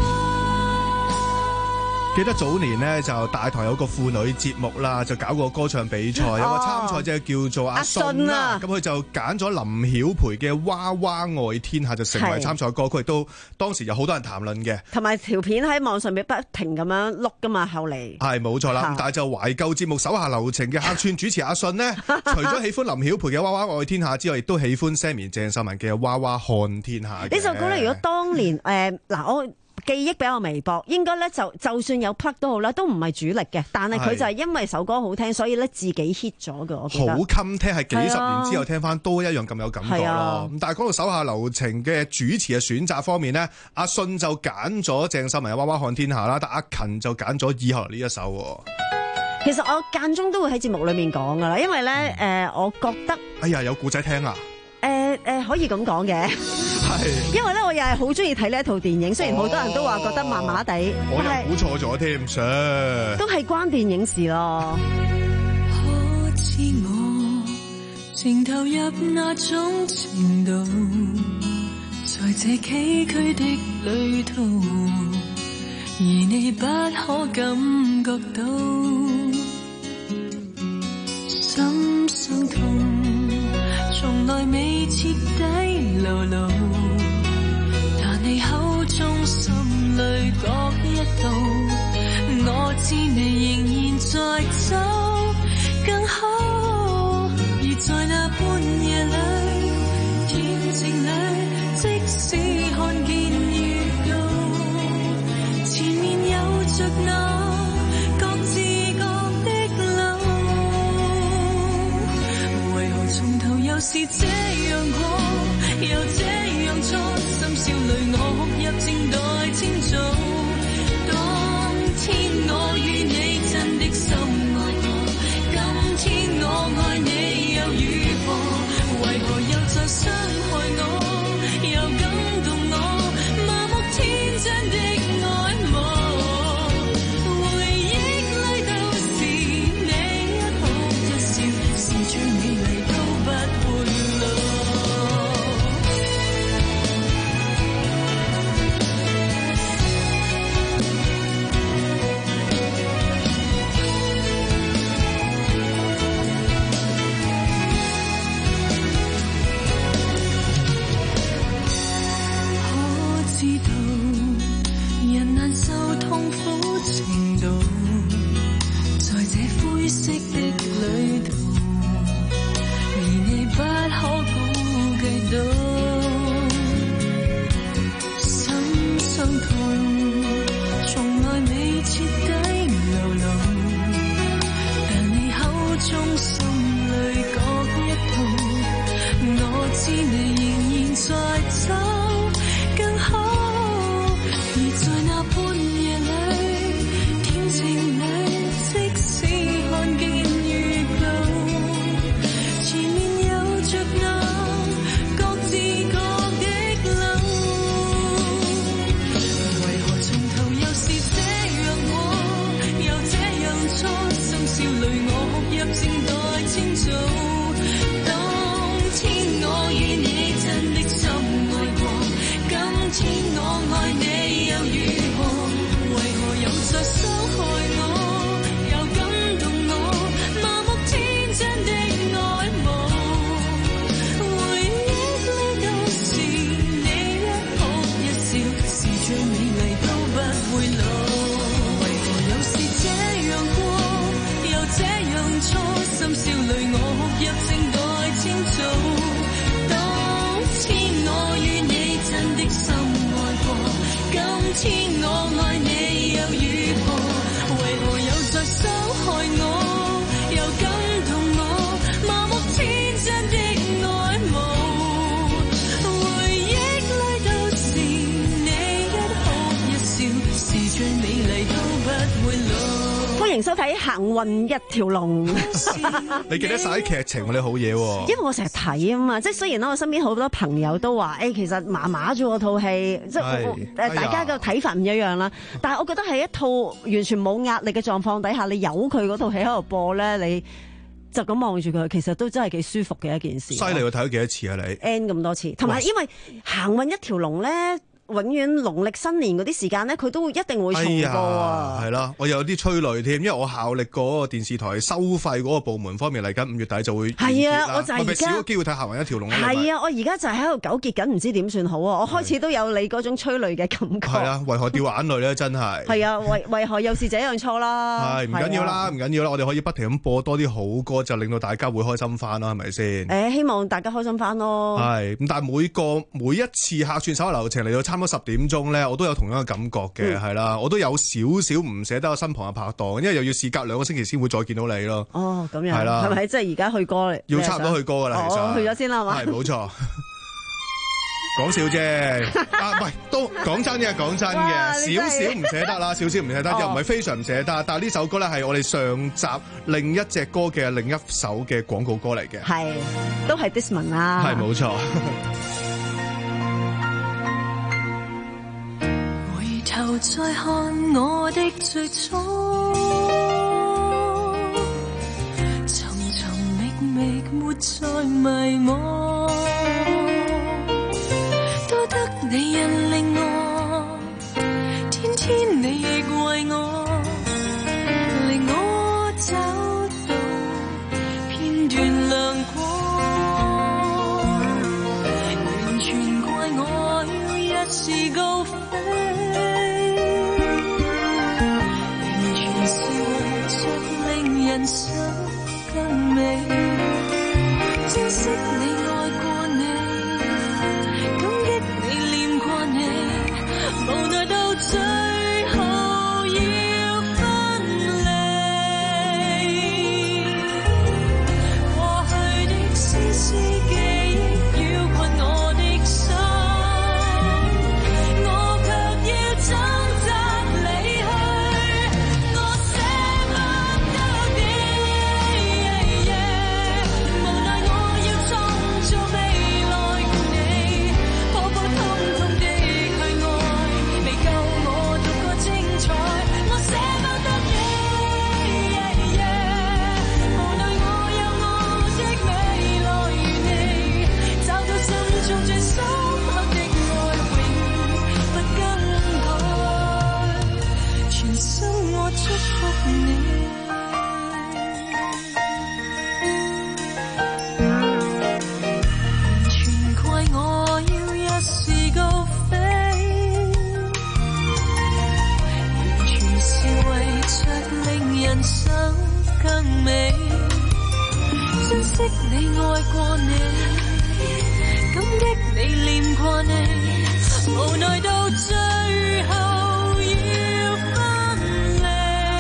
過。 記得早年呢，就大台有個婦女節目啦，就搞個歌唱比賽，有個參賽者叫做阿信啦，咁佢就揀咗林曉培嘅《娃娃愛天下》就成為參賽歌曲，都當時有好多人談論嘅， 同埋條片喺網上面不停咁樣碌噶嘛，後嚟係冇錯啦。但係就懷舊節目手下留情嘅客串主持阿信呢，除咗喜歡林曉培嘅《娃娃愛天下》之外，亦都喜歡 Sammy 鄭秀文嘅《娃娃看天下》。 呢首歌咧，如果當年誒嗱、呃、我。記憶比較微薄，應該咧就就算有 plug 都好啦，都唔係主力嘅。但係佢就係因為首歌好聽，所以咧自己 hit 咗嘅。我覺得好襟聽，係幾十年之後聽翻都一樣咁有感覺咯。咁、啊、但係講到手下留情嘅主持嘅選擇方面呢，阿信就揀咗鄭秀文嘅《娃娃看天下》啦，但阿勤就揀咗以後呢一首。 其實我間中都會喺節目裏面講噶啦，因為咧誒、嗯呃，我覺得哎呀有故仔聽啊！ 誒、呃、誒、呃，可以咁講嘅，係，因為咧我又係好中意睇呢一套電影，雖然好多人都話覺得麻麻地， 我又估錯咗添，上都係關電影事咯。 可知我情投入那種程度， 在這崎嶇的旅途，而你不可感覺到心傷痛，從來未徹底流露，但你口中心裏各一道，我知你仍然在走，更好。而在那半夜裏，天晴裏，即使看見月亮，前面有着那各自各的路，為何從頭又是這樣過，又這樣錯，深宵裏我哭泣正待清早，當天我與你真的心愛過，今天我愛你又如何，為何又再傷害我，又感動我，麻木天真的愛慕，回憶裏都是你一哭一笑，是最美麗都不會老。程度，在這灰色的旅途，而你不可估計到心傷痛，從來未徹底流露，但你口中心裏各一套，我知你仍然在走，更好。而在那半夜裏，情裏即使看見月亮，前面有着那各自各的路，為何從頭又是這樣過，又這樣錯，深宵裏我哭泣正待清早，當天我與你真的心愛過，今天我愛你又如何，為何又再傷害我，又感動我，麻木天真的愛慕，回憶裏都是你一哭一笑，是最美麗都不會老，為何又是這樣過，又這樣錯，深宵裏我哭泣正待清早，當天我與你真的心愛過，今天我愛你又如何，為何又再傷害我，又感動我，麻木天真的愛慕，回憶裏都是你一哭一笑，是最美麗都不會老。 歡迎收睇《行運一條龍》。 你記得晒啲劇情，你好嘢喎。 因為我成日睇啊嘛，即係雖然咧，我身邊好多朋友都話，誒、欸，其實麻麻啫喎套戲，即係誒大家嘅睇法唔一樣啦。但係我覺得係一套完全冇壓力嘅狀況底下，你由佢嗰套戲喺度播咧，你就咁望住佢，其實都真係幾舒服嘅一件事。 犀利喎！睇咗幾多次啊你 ？N 咁多次，同埋因為行運一條龍咧。永遠農曆新年嗰啲時間咧，佢都會一定會重播啊！ 係啦，我有啲催淚添，因為我效力過嗰個電視台收費嗰個部門方面嚟緊五月底就會係啊！我就係而家少機會睇行運一條龍。 係啊！我而家就係喺度糾結緊，唔知點算好啊！我開始都有你嗰種催淚嘅感覺。 係啊！為何掉眼淚咧？真係係啊！為為何又是這樣錯啦？ 係唔緊要啦，唔緊要啦，我哋可以不停咁播多啲好歌，就令到大家會開心翻啦，係咪先？ 誒，希望大家開心翻咯。 係咁，但係每個每一次客串手流程嚟到差唔多十點鐘咧。我都有同樣嘅感覺嘅，係啦、嗯，我都有少少唔捨得我身旁嘅拍檔，因為又要事隔兩個星期先會再見到你咯。 哦，咁樣係啦， 係咪即係而家去歌嚟？ 要差唔多去歌噶啦，其實、 哦、去咗先啦，係嘛？ 係冇錯，講笑啫。啊，唔係都講真嘅，講真嘅，少少唔捨得啦，少少唔捨得，又唔係非常唔捨得。但係呢首歌咧係我哋上集另一隻歌嘅另一首嘅廣告歌嚟嘅， 係都係 Disman 啦， 係冇錯。 頭再看我的最初，尋尋覓覓沒再迷惘，多得你引領我，天天你亦為我，令我找到片段亮光。完全怪我要一時高飛，完全是為着令人生更美。珍惜你愛過你，感激你念過你，無奈到最後要分離。過去的絲絲記憶擾困我的心，我卻要掙扎離去，我捨不得你。無奈我要創造未來共你，普普通通的去愛，未夠我獨個精彩，我捨不得你。無奈我有我的未來如你，找到心中最深刻的愛，永不更改，全心我祝福你。全怪我要一時高飛，完全是為着令人生更美。珍惜你愛過你，感激你念過你，無奈到最後要分離。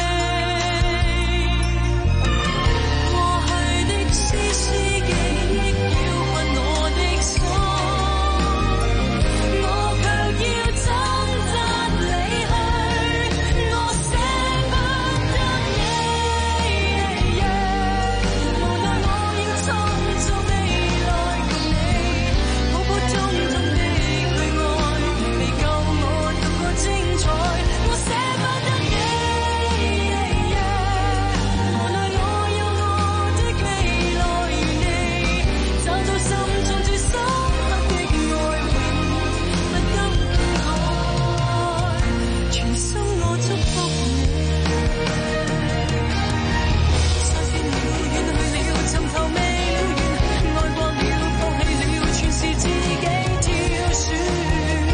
過去的絲絲記憶擾困我的心，我卻要掙扎離去，我捨不得你。無奈我要創造未來共你，普普通通的去愛，未夠我獨個精彩，我捨不得你。無奈我有我的未來如你，找到心中最深刻的愛，永不更改，全心我祝福你。山線了，遠去了，尋頭未了緣，愛過了，放棄了，全是自己挑選。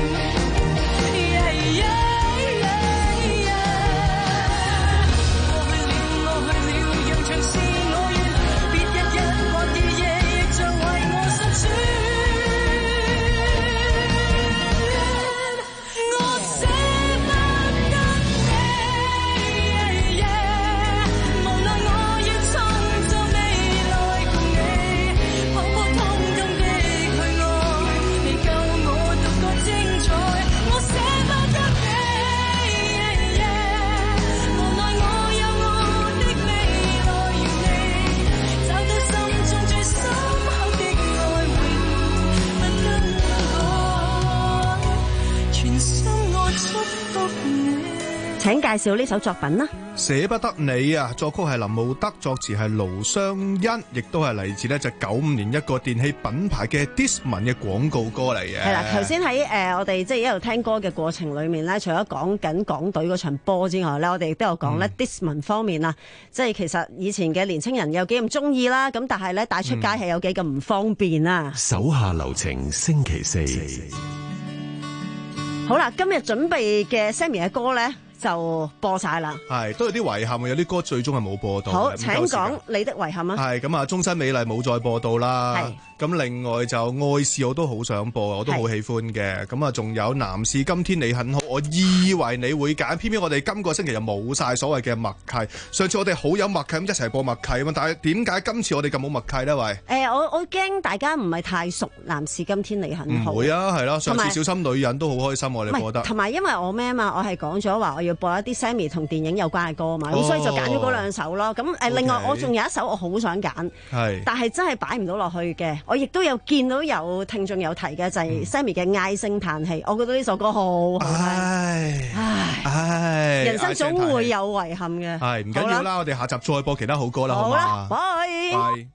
過去了，我去了，揚長是我願，別日日或夜夜亦像為我心酸。我捨不得你，無奈我要創造未來共你，普普通通的去愛，未夠我獨個精彩，我捨不得你。無奈我有我的未來如你，找到心中最深刻的愛，永不更改，全心我祝福你。 請介紹呢首作品啦。 捨不得你啊，作曲係林慕德，作詞係盧湘欣，亦都係嚟自呢就九五年一個電器品牌嘅 Discman 嘅廣告歌嚟嘅。 係啦，頭先喺誒我哋即係一路聽歌嘅過程裏面咧，除咗講緊港隊嗰場波之外咧，我哋亦都有講咧 Discman 方面啊，即係其實以前嘅年青人有幾咁中意啦，咁但係咧帶出街係有幾咁唔方便啦。 手下留情，星期四。 好啦，今日準備嘅 Sammy 嘅歌咧就播晒啦。 係都有啲遺憾，有啲歌最終係冇播到。 好，請講你的遺憾啊。 係咁啊，終身美麗冇再播到啦。咁另外就愛是我都好想播，我都好喜歡嘅。咁啊，仲有男士今天你很好，我以為你會揀，偏偏我哋今個星期就冇晒所謂嘅默契。上次我哋好有默契咁一齊播默契啊嘛，但係點解今次我哋咁冇默契咧？喂，誒、 欸，我我驚大家唔係太熟男士今天你很好。 唔會啊，係啦，上次小心女人都好開心，我哋播得。 同埋因為我咩啊嘛，我係講咗話我要播一啲 Sammy 同電影有關嘅歌啊嘛，咁、哦、所以就揀咗嗰兩首咯。咁誒， okay. 另外我仲有一首我好想揀，但係真係擺唔到落去嘅。我亦都有見到有聽眾有提嘅就係 Sammy 嘅《唉聲嘆氣》，我覺得呢首歌好好聽。唉唉唉，人生總會有遺憾嘅。 係唔緊要啦，我哋下集再播其他好歌啦，好嘛？ 好啦，拜。